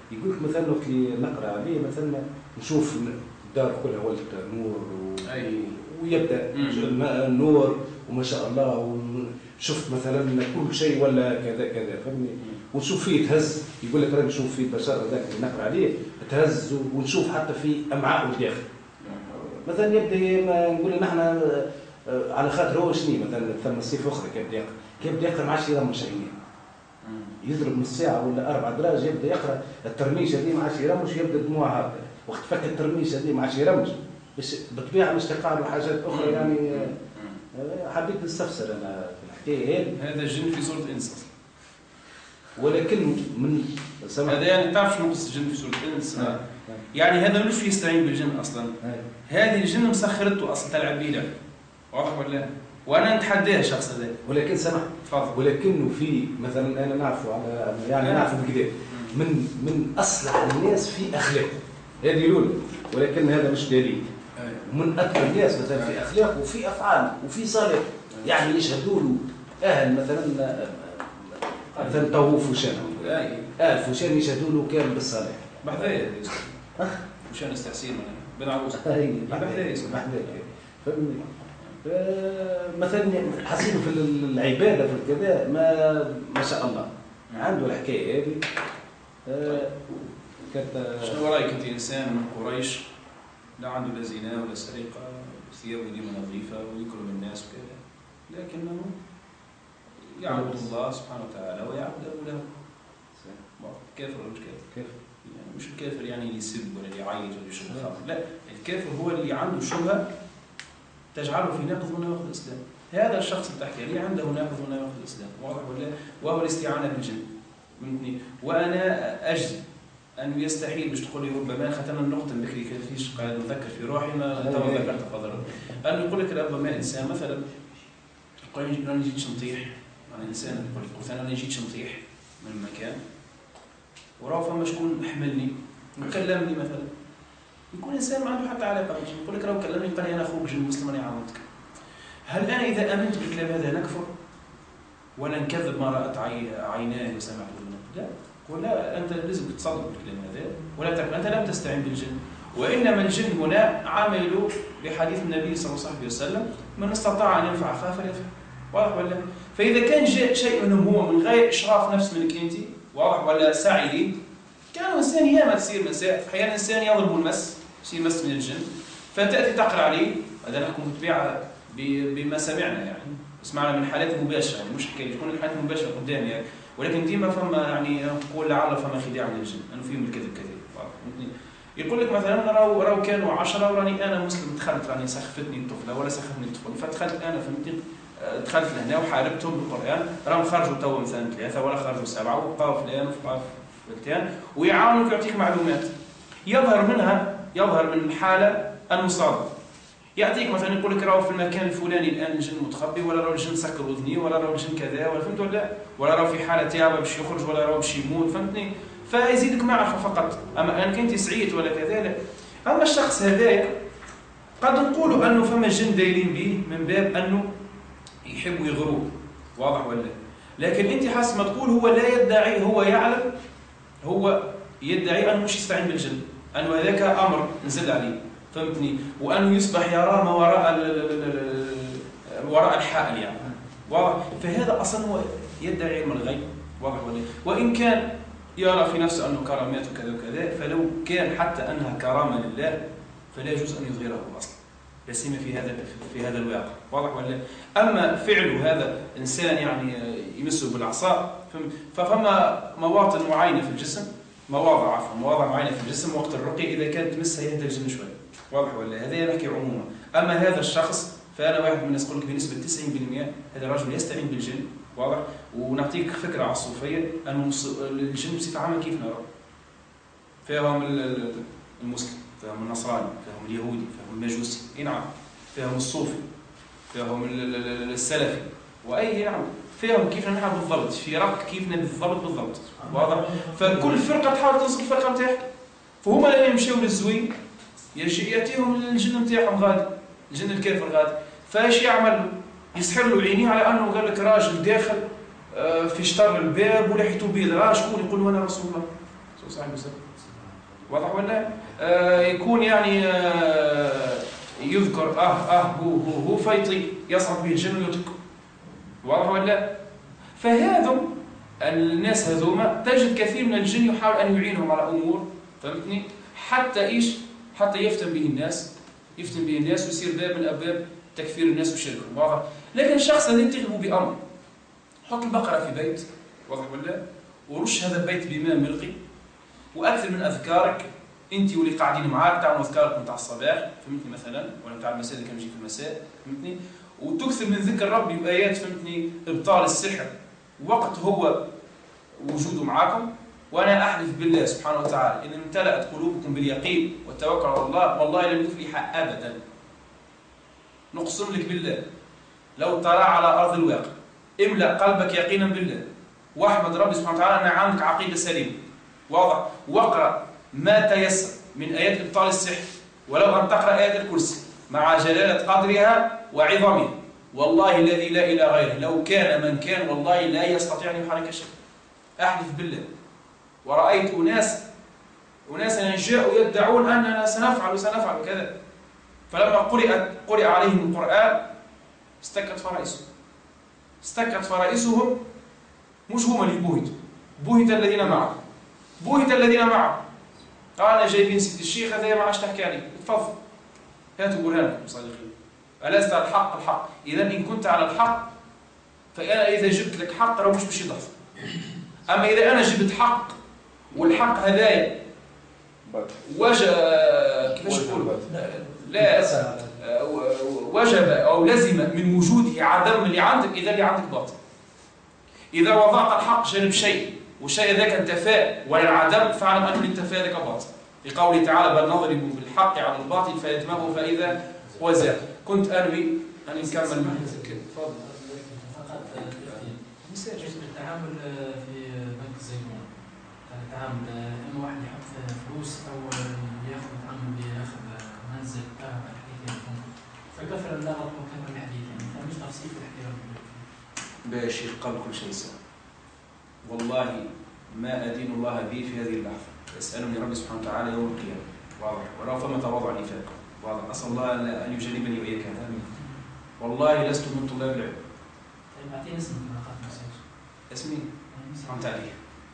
يقول لك مثلا وقت اللي نقرا عليه مثلا نشوف الدار كلها ولت نور و... أي. ويبدا النور وما شاء الله، وشفت مثلا كل شيء ولا كذا كذا فهمني، ونشوف فيه تهز، يقول لك راه نشوف فيه البشر هذاك اللي نقرا عليه تهز، ونشوف حتى في امعاء الداخل مثلا يبدا نقول نحن على خاطر هو شنو مثلا ثم صيف اخرى كيبدا يقرا كيبدا يقرا ما عادش يرمش عينيه، يضرب نص ساعه ولا اربع دراج يبدا يقرا الترميشه هذه ما عادش يرمش، يبدا دموع هكذا وقت فك الترميشه هذه ما عادش يرمش، بس بالطبيعه مش تقع له حاجات اخرى يعني. حبيت نستفسر انا في الحكايه هذه. هذا الجن في صوره انس ولكن من سمع هذا يعني تعرف شنو قصه الجن في صوره انس؟ آه. يعني هذا مش يستعين بالجن اصلا، هذه الجن مسخرته اصلا تلعب بيه، واضح ولا؟ وانا نتحداه الشخص هذا. ولكن سمح تفضل. ولكنه في مثلا انا نعرفه على يعني نعرفه بكذا من من اصلح الناس في اخلاقه، هذه الاولى، ولكن هذا مش دليل. ومن اكثر الناس مثلا في اخلاقه وفي افعاله وفي صالح، يعني يشهدوا له اهل مثلا مثلا تو فوشان اهل فوشان يشهدوا له كامل بالصالح. بحذايا فوشان استحسين بن عروس بحذايا بحذايا فهمني. مثلا حسينه في العباده في الكذا ما ما شاء الله عنده الحكايه هذه. كانت شنو رايك انت انسان من قريش لا عنده لا زنا ولا سرقه، ثيابه ديما نظيفه ويكرم الناس وكذا، لكنه يعبد الله سبحانه وتعالى ويعبد اولاده. كافر ولا مش كافر؟ كافر يعني مش الكافر يعني اللي يسب ولا اللي يعيط ولا يشرب خمر، لا، الكافر هو اللي عنده شبهه تجعله في ناقض من نواقض الاسلام. هذا الشخص اللي تحكي عليه عنده ناقض من نواقض الاسلام، واضح ولا؟ وهو الاستعانه بالجن. وانا اجزم انه يستحيل باش تقول لي ربما ختمنا النقطه بكري كيفاش قاعد نذكر في روحي ما تو ذكرت فضل انه يقول لك ربما انسان مثلا يقول لي انا جيت نطيح، انا انسان يقول لك انا جيت نطيح من مكان وراه فما شكون حملني وكلمني مثلا، يكون انسان ما عنده حتى علاقه بالجن، يقول لك راه كلمني قال لي انا اخوك جن مسلم انا عاونتك. هل انا اذا امنت بالكلام هذا نكفر ولا نكذب ما رات عيناه وسمعته؟ لا، ولا انت لازم تصدق بالكلام هذا ولا تعرف انت لم تستعين بالجن، وانما الجن هنا عملوا بحديث النبي صلى الله عليه وسلم من استطاع ان ينفع اخاه فليفعل، واضح ولا؟ فاذا كان جاء شيء منهم هو من غير اشراف نفس منك انت، واضح ولا؟ سعي كان انسان ياما تصير مساء احيانا الانسان يضرب المس يصير مس من الجن، فتاتي تقرا عليه، هذا نحكم بالطبيعه بما سمعنا يعني سمعنا من حالات مباشره، يعني مش حكايه تكون الحالات مباشره قدامي يعني، ولكن ديما فما يعني نقول لعل فما خداع من الجن انه فيهم الكذب كذب. يقول لك مثلا راهو راهو كانوا عشرة وراني انا مسلم دخلت راني سخفتني الطفله ولا سخفتني الطفل، فدخلت انا فهمتني دخلت لهنا وحاربتهم بالقران، راهم خرجوا توا مثلا ثلاثه ولا خرجوا سبعه وبقاو فلان وبقاو فلان ويعاونك ويعطيك معلومات يظهر منها يظهر من الحاله المصابه، يعطيك مثلا يقول لك راهو في المكان الفلاني الان الجن متخبي، ولا راهو الجن سكر اذني، ولا راهو الجن كذا، ولا فهمت ولا ولا راهو في حاله تعب باش يخرج، ولا راهو باش يموت، فهمتني؟ فيزيدك معرفه فقط، اما انك انت سعيت ولا كذا لا. اما الشخص هذاك قد نقولوا انه فما جن دايرين به من باب انه يحبوا يغروه، واضح ولا؟ لكن انت حسب ما تقول هو لا يدعي، هو يعلم، هو يدعي انه مش يستعين بالجن، انه هذاك امر نزل عليه، فهمتني؟ وانه يصبح يرى ما وراء وراء الحائل يعني، واضح؟ فهذا اصلا هو يدعي علم الغيب، واضح ولا؟ وان كان يرى في نفسه انه كرامات وكذا وكذا، فلو كان حتى انها كرامه لله فلا يجوز ان يظهره اصلا، لا سيما في هذا في هذا الواقع، واضح ولا؟ اما فعله هذا انسان يعني يمسه بالعصا، ففما مواطن معينه في الجسم، مواضع عفوا مواضع معينه في الجسم وقت الرقيه اذا كانت تمسها يهدى الجن شوي، واضح ولا؟ هذا نحكي عموما. اما هذا الشخص فانا واحد من الناس اقول لك بنسبه تسعين بالمئة هذا الرجل يستعين بالجن، واضح؟ ونعطيك فكره على الصوفيه انه الجن بصفه عامه كيف نرى فيهم المسلم، فيهم النصراني، فيهم اليهودي، فيهم المجوسي، اي نعم، فيهم الصوفي، فيهم السلفي، واي نعم فيهم كيف نحن بالضبط، في رق كيفنا بالضبط بالضبط، واضح؟ فكل فرقه تحاول تنصب الفرقه نتاعها، فهم لما يمشيوا للزوين ياتيهم الجن نتاعهم غادي، الجن الكافر غادي، فايش يعمل؟ يسحر له عينيه على انه قال لك راجل داخل في شطر الباب ولحيته بيض، راه شكون؟ يقول له انا رسول الله صاحب المسبب. واضح ولا؟ آه يكون يعني آه يذكر اه اه هو هو هو فيطي يصعد به الجن ويتركه. واضح ولا؟ فهذا الناس هذوما تجد كثير من الجن يحاول ان يعينهم على امور، فهمتني؟ حتى ايش؟ حتى يفتن به الناس، يفتن به الناس ويصير باب من ابواب تكفير الناس وشركهم. واضح؟ لكن الشخص الذي يتغلب بامر، حط البقره في بيت، واضح ولا؟ ورش هذا البيت بماء ملقي، واكثر من اذكارك انت واللي قاعدين معاك، تعملوا اذكاركم تاع الصباح، فهمتني مثلا، ولا تاع المساء اذا كان يجي في المساء، فهمتني؟ وتكثر من ذكر ربي بايات، فهمتني؟ ابطال السحر، وقت هو وجوده معاكم. وانا احلف بالله سبحانه وتعالى ان امتلأت قلوبكم باليقين والتوكل على الله والله لن تفلح ابدا. نقسم لك بالله، لو ترى على ارض الواقع املأ قلبك يقينا بالله، واحمد ربي سبحانه وتعالى ان عندك عقيده سليمه. واضح؟ واقرا ما تيسر من ايات ابطال السحر، ولو ان تقرا ايات الكرسي مع جلاله قدرها وعظمها، والله الذي لا اله غيره لو كان من كان والله لا يستطيع ان يحرك شيء. احلف بالله. ورأيت أناس أناسا جاءوا يدعون أننا سنفعل وسنفعل كذا، فلما قرأت قرأ عليهم القرآن استكت فرائسهم استكت فرائسهم مش هم اللي بوهتوا، بوهت الذين معه بوهت الذين معه قال جايبين ست الشيخ هذا ما عادش تحكي عليه، تفضل هاتوا برهانكم صادقين، ألست على الحق الحق، إذا إن كنت على الحق فأنا إذا جبت لك حق راه مش باش يضعف. أما إذا أنا جبت حق والحق هذايا وجب كيفاش نقول لا وجب او لزم من وجوده عدم اللي عندك، اذا اللي عندك باطل. اذا وضعت الحق جانب شيء والشيء ذاك انتفاء ولا عدم، فاعلم ان الانتفاء ذاك باطل، لقوله تعالى بل نضرب بالحق على الباطل فيدمغه فاذا هو زاغ. كنت انوي ان نكمل معك. تفضل. فقط التعامل في بنك الزيتون، التعامل اما واحد يحط فلوس او ياخذ تعامل بياخذ منزل كهرباء الحديث فكفر الله ربك كما الحديث، يعني فمش تفصيل في الاحترام باش يبقى كل شيء سوا. والله ما ادين الله به في هذه اللحظه، يسالني ربي سبحانه وتعالى يوم القيامه. واضح؟ ولو فما تواضع نفاق. واضح؟ اسال الله ان يجنبني واياك هذا. والله لست من طلاب العلم. طيب اعطيني اسمك ما اخاف. اسمي؟ فهمت عليك.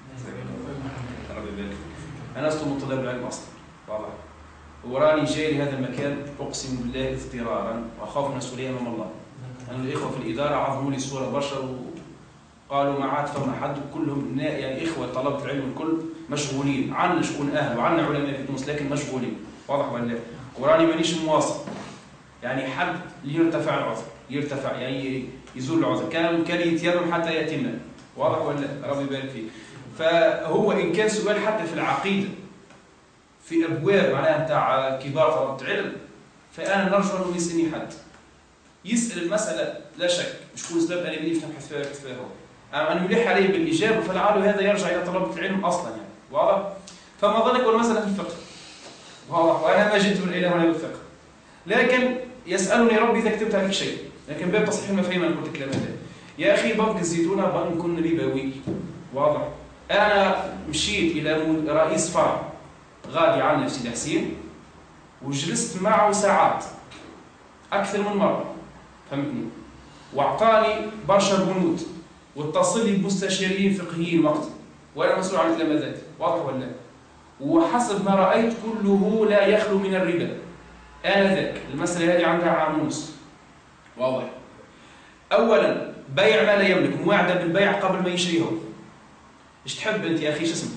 ربي يبارك فيك. انا لست من طلاب العلم اصلا. واضح؟ وراني جاي لهذا المكان اقسم بالله اضطرارا واخاف مسؤوليه امام الله. انا الاخوه في الاداره عظموا لي الصوره بشر وقالوا ما عاد فما حد، كلهم يعني اخوه طلبه العلم الكل مشغولين، عندنا شؤون اهل وعندنا علماء في تونس لكن مشغولين. واضح ولا لا؟ وراني مانيش مواصل. يعني حد يرتفع العذر، يرتفع يعني يزول العذر، كان كان يتيمم حتى يتم. واضح ولا لا؟ ربي يبارك فيه. فهو ان كان سؤال حتى في العقيده في ابواب معناها نتاع كبار طلبه علم، فانا نرجو انه يسالني حد يسال المساله لا شك مش كل سبب انا بدي نبحث فيها كيف هو، اما ان يلح عليه بالاجابه فلعله هذا يرجع الى طلبه العلم اصلا يعني. واضح؟ فما ظنك والمساله في الفقه. واضح؟ وانا ما جئت الى هنا بالفقه، لكن يسالني ربي اذا كتبت عليك شيء، لكن باب تصحيح المفاهيم انا قلت الكلام هذا. يا اخي بنك الزيتونه بنك ربوي. واضح؟ انا مشيت الى رئيس فرع غادي عنا في سيدي حسين وجلست معه ساعات اكثر من مره، فهمتني؟ واعطاني برشا بنود واتصل لي بمستشارين فقهيين وقت وانا مسؤول عن الكلام هذا. واضح ولا لا؟ وحسب ما رايت كله لا يخلو من الربا. انا ذاك المساله هذه عندها عام ونص. واضح؟ اولا بيع ما لا يملك، مواعده بالبيع قبل ما يشريه. ايش تحب انت يا اخي؟ شو اسمك؟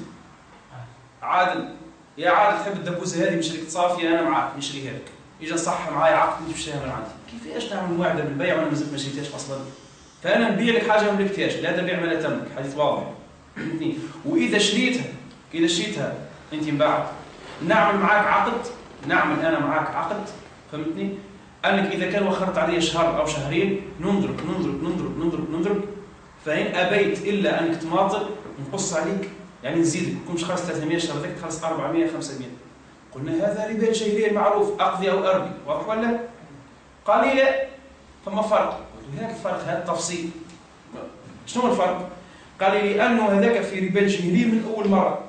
عادل. يا عادل تحب الدبوسه هذه من شركه صافيه؟ انا معاك نشريها لك. اجا صح معايا عقد نشتريها من عندي. كيفاش تعمل مواعده بالبيع وانا مازلت ما شريتهاش اصلا؟ فانا نبيع لك حاجه ما ملكتهاش، لا تبيع ما لا تملك، حديث واضح. فهمتني؟ واذا شريتها اذا شريتها انت من بعد نعمل معاك عقد، نعمل انا معاك عقد، فهمتني؟ انك اذا كان وخرت علي شهر او شهرين ننظرك ننظرك ننظرك ننظرك ننظرك، فإن أبيت إلا أنك تماطل نقص عليك، يعني نزيدك، كنش خلص ثلاثمائة شهر ذاك تخلص أربعمائة خمسمائة. قلنا هذا ربا الجاهلية المعروف، أقضي أو أربي. واضح ولا؟ قال لي لا، فما فرق. قلت له هذاك الفرق، هذا التفصيل. شنو الفرق؟ قال لي لأنه هذاك في ربا الجاهلية من أول مرة.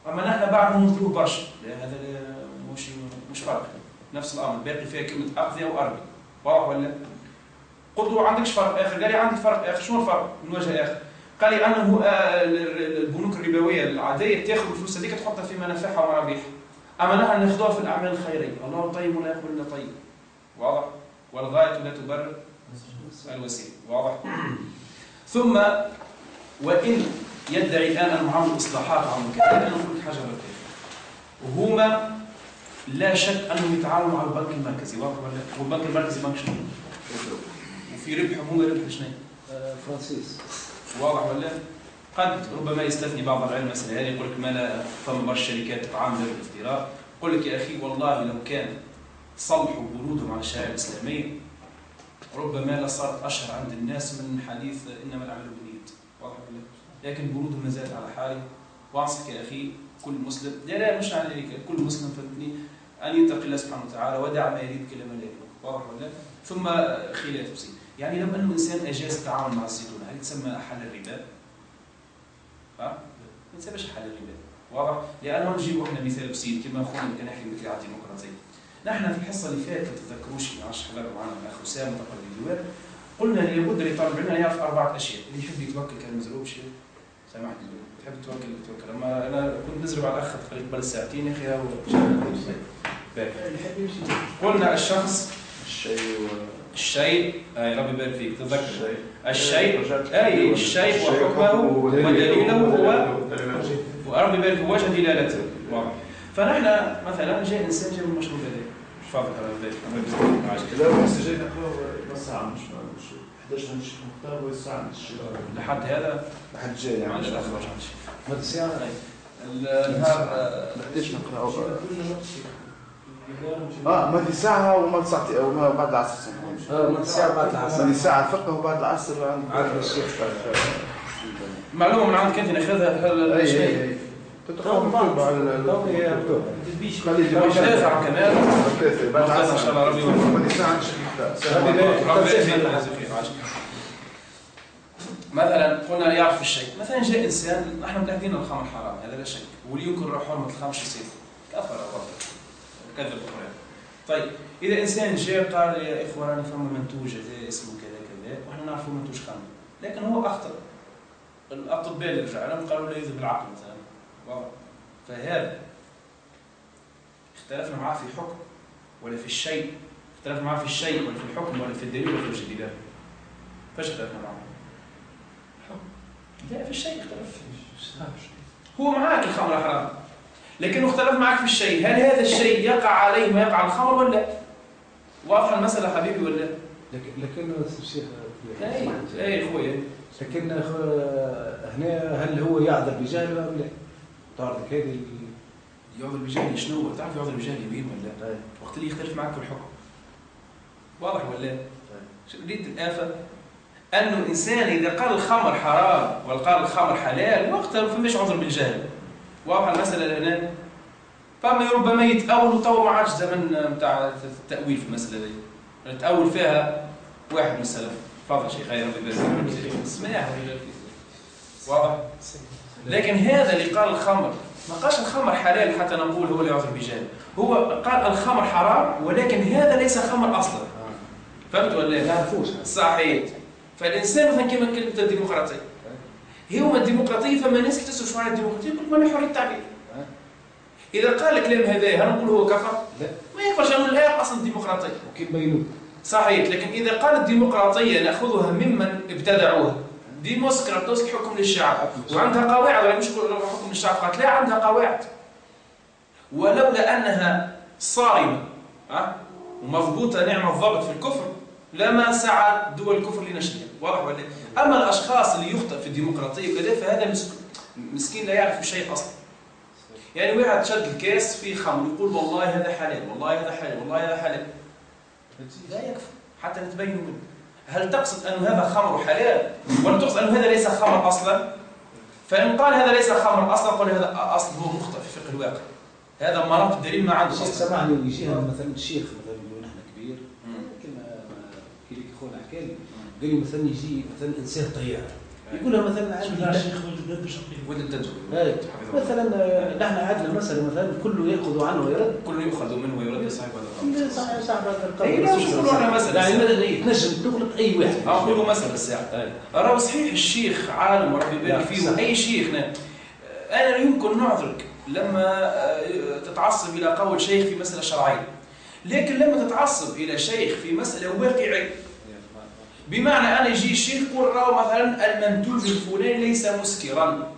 اما نحن بعد ننظروه برشا، هذا مش مش فرق، نفس الامر باقي فيها كلمه اقضيه واربي، واضح ولا؟ قلت له عندكش فرق اخر؟ قال لي عندي فرق اخر. شنو الفرق؟ من وجه اخر قال لي انه البنوك الربويه العاديه تاخذ الفلوس هذيك تحطها في منافعها ومرابحها، اما نحن ناخذوها في الاعمال الخيريه، الله طيب ولا يقبل الا طيب، واضح؟ والغايه لا تبرر الوسيله، واضح؟ ثم وان يدعي الان انه عمل اصلاحات وعمل كذا، انا نقول لك حاجه غير، وهما لا شك انهم يتعاونوا مع البنك المركزي، واضح ولا؟ والبنك المركزي بنك شنو؟ وفي ربحهم هو ربح شنو؟ فرانسيس، واضح ولا؟ قد ربما يستثني بعض العلم مثلا هذه، يقول لك ما لا فما برشا شركات تتعامل بالافتراء، يقول لك يا اخي والله لو كان صلحوا بنودهم على الشريعه الاسلاميه ربما لصارت اشهر عند الناس من حديث انما الاعمال بالنيات، واضح ولا؟ لكن بنودهم ما زالت على حاله، وانصحك يا اخي كل مسلم، لا لا مش على ذلك، كل مسلم فهمتني ان يتقي الله سبحانه وتعالى ودع ما يريد كلام لا يريد، واضح ولا؟ ثم خلاف بسيط، يعني لو انه انسان اجاز التعامل مع الزيتون هل يتسمى احل الربا؟ ها؟ ما يتسمىش حل الربا، واضح؟ لانه نجيب احنا مثال بسيط كما اخونا كان يحكي بك على الديمقراطيه. نحن في الحصه اللي فاتت ما تتذكروش، ما نعرفش حضروا معنا الاخ اسامه تقريبا الجوار، قلنا لابد لطالب العلم ان يعرف اربعه اشياء، اللي يحب يتوكل كان مزروب شيء سامحني تحب توكل توكل، اما انا كنت نزرب على الاخ تقريبا قبل ساعتين يا اخي هو قلنا الشخص الشيء الشيء اي ربي يبارك فيك تذكر الشيء اي الشيء وحكمه ودليله هو وربي يبارك فيك وجه دلالته، واضح؟ فنحن مثلا جاء انسان جاب المشروب هذا مش فاضي على بالك لا بس جاي نقرا نص ساعه مش إحدى عشر عند الشيخ مختار والساعه عند الشيخ لحد هذا لحد جاي ما عندش يعني اخر عند الشيخ هذا الساعه النهار قديش نقراو اه ما دي ساعه وما ساعتين وما بعد العصر اه ما الساعه بعد العصر، ما دي ساعه الفقه وبعد العصر عند عند الشيخ. معلومه من عندك انت ناخذها هل اي اي اي تدخل مكتوب على مكتوب خلي ثلاثة كمان ثلاثة بعد العصر ان شاء الله ربي يوفقك. ما دي ساعه عند الشيخ ربي يبارك فيك. مثلا قلنا يعرف الشيء، مثلا جاء انسان نحن متاكدين ان الخمر حرام هذا لا شك، واللي ينكر حرمه الخمر شو يصير؟ كفر او كذب القران. طيب اذا انسان جاء قال يا اخواني فما منتوج هذا اسمه كذا كذا ونحن نعرفوا منتوج خمر، لكن هو اخطا، الاطباء اللي رجعوا لهم قالوا لا يذهب العقل مثلا، واضح؟ فهذا اختلفنا معاه في حكم ولا في الشيء، اختلفنا معاه في الشيء ولا في الحكم ولا في الدليل ولا في وجه الدلاله. فاش اختلفنا معاه؟ لا في الشيء اختلف هو معاك الخمر حرام، لكنه اختلف معك في الشيء، هل هذا الشيء يقع عليه ما يقع على الخمر ولا؟ واضحه المساله حبيبي ولا؟ لكن لكن الشيخ اي اي خويا لكن هنا هل هو يعذر بجهل ام لا؟ تعرف هذه يعذر بجهل شنو هو؟ تعرف يعذر بجهل يمين ولا؟ وقت اللي يختلف معك في الحكم واضح ولا؟ ريت الآفة أنه الإنسان إذا قال الخمر حرام وقال الخمر حلال وقتها ما فماش عذر بالجهل. واضح المسألة الآن؟ فما ربما يتأول وطور ما عادش زمن بتاع التأويل في المسألة دي. نتأول فيها واحد من السلف. تفضل شيخ خير ربي يبارك فيك. اسمع واضح؟ لكن هذا اللي قال الخمر ما قالش الخمر حلال حتى نقول هو اللي يعذر بجهل. هو قال الخمر حرام ولكن هذا ليس خمر أصلا. فهمت ولا لا؟ نعرفوش. صحيح. فالإنسان مثلا كما كلمة الديمقراطية هي الديمقراطية فما ناس كتسأل شو على الديمقراطية يقول ما حرية التعبير. إذا قال الكلام هذا هل نقول هو كفر؟ لا. ما يكفرش لأنه لا أصلا الديمقراطية. وكيف بينوه؟ صحيح، لكن إذا قال الديمقراطية نأخذها ممن ابتدعوها. ديموسكراتوس الحكم للشعب وعندها قواعد، ولا مش حكم للشعب فقط، لا عندها قواعد. ولولا أنها صارمة أه؟ ومضبوطة نعم الضبط في الكفر لما سعى دول الكفر لنشرها. واضح ولا؟ أما الأشخاص اللي يخطئ في الديمقراطية وكذا فهذا مسكين لا يعرف شيء أصلا. يعني واحد شد الكاس فيه خمر يقول والله هذا حلال والله هذا حلال والله هذا حلال، لا يكفي حتى نتبين منه. هل تقصد أن هذا خمر حلال ولا تقصد أن هذا ليس خمر أصلا؟ فإن قال هذا ليس خمر أصلا قال هذا أصلا هو مخطئ في فقه الواقع. هذا مرات الدليل ما عنده أصلا. سمعني ويجيها مثلا الشيخ مثلا يقول نحن كبير كما كي اخونا حكى لي قال لي مثلا يجي مثلا انسان طيار يقولها مثلا شو عندي لا الشيخ ولد الدد شقيق. ولد الدجل هاي. مثلا نحن عندنا مسألة مثلا كله يأخذ عنه ويرد. كل يؤخذ منه ويرد صاحب هذا القول. صاحب صاحب هذا القول. اي لا شوفوا احنا مثلا يعني تنجم تغلط أي واحد. اقولوا مثلا الساعه راهو صحيح الشيخ عالم وربي يبارك فيه اي شيخنا انا لا يمكن نعذرك لما تتعصب الى قول شيخ في مساله شرعيه، لكن لما تتعصب الى شيخ في مساله واقعيه بمعنى انا يجي الشيخ يقول راهو مثلا المنتوج الفلاني ليس مسكرا،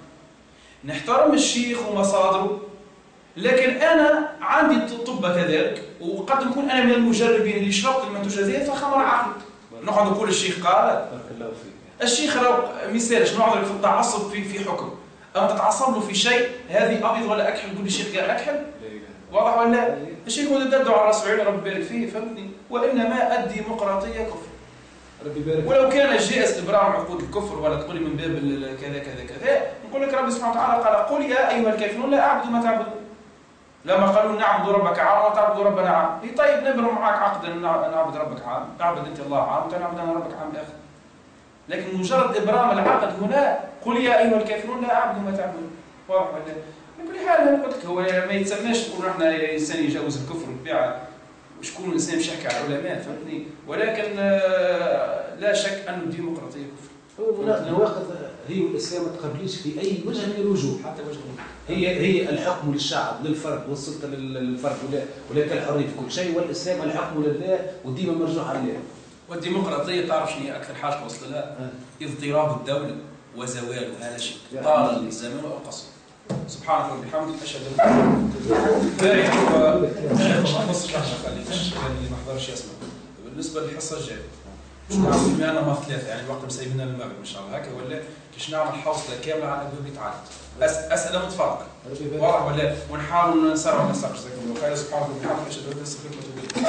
نحترم الشيخ ومصادره، لكن انا عندي الطب كذلك وقد نكون انا من المجربين اللي شربت المنتوج هذا فخمر عقلي نقعد نقول الشيخ قال. بارك الله فيك. الشيخ راهو مثال شنو نعذرك في التعصب في في حكم، اما تتعصب له في شيء هذه ابيض ولا اكحل تقول الشيخ قال اكحل واضح ولا لا؟ الشيخ هو تدعو على راسه عينه ربي يبارك فيه فهمتني، وانما الديمقراطيه كفر. ربي يبارك. ولو كان جائز ابرام عقود الكفر ولا تقولي من باب كذا كذا كذا نقول لك ربي سبحانه وتعالى قال قل يا ايها الكافرون لا اعبد ما تعبدون. لما قالوا نعبد ربك عام وتعبد ربنا عام، اي طيب نبرم معك عقدا نعبد ربك عام، اعبد انت الله عام وتعبد انا ربك عام اخر. لكن مجرد ابرام العقد هنا قل يا ايها الكافرون لا اعبد ما تعبدون. واضح ولا؟ بكل حال انا قلت لك هو ما يتسماش نقول احنا انسان يجاوز الكفر والبدعه وشكون الانسان مش يحكي على العلماء فهمتني، ولكن لا شك ان الديمقراطيه كفر. هو الواقع هي الاسلام ما تقبليش في اي وجه من الوجوه. حتى وجه هي هي الحكم للشعب للفرد والسلطه للفرد ولا ولك الحريه في كل شيء، والاسلام الحكم لله وديما مرجوع عليه. والديمقراطيه تعرف شنو هي اكثر حاجه توصل لها؟ اضطراب الدوله وزوالها لا شك طال الزمان او قصر. سبحانك وبحمدك اشهد ان لا اله الا انت اللي ما حضرش يسمع. بالنسبه للحصه الجايه باش نعمل بما اننا ثلاثه يعني الوقت مسيبنا المغرب ان شاء الله هكا ولا باش نعمل حوصله كامله على ابواب تعالى اسئله متفرقه واضح ولا ونحاول نسرع ونسرع. جزاكم الله خير. سبحانك وبحمدك اشهد ان لا اله الا انت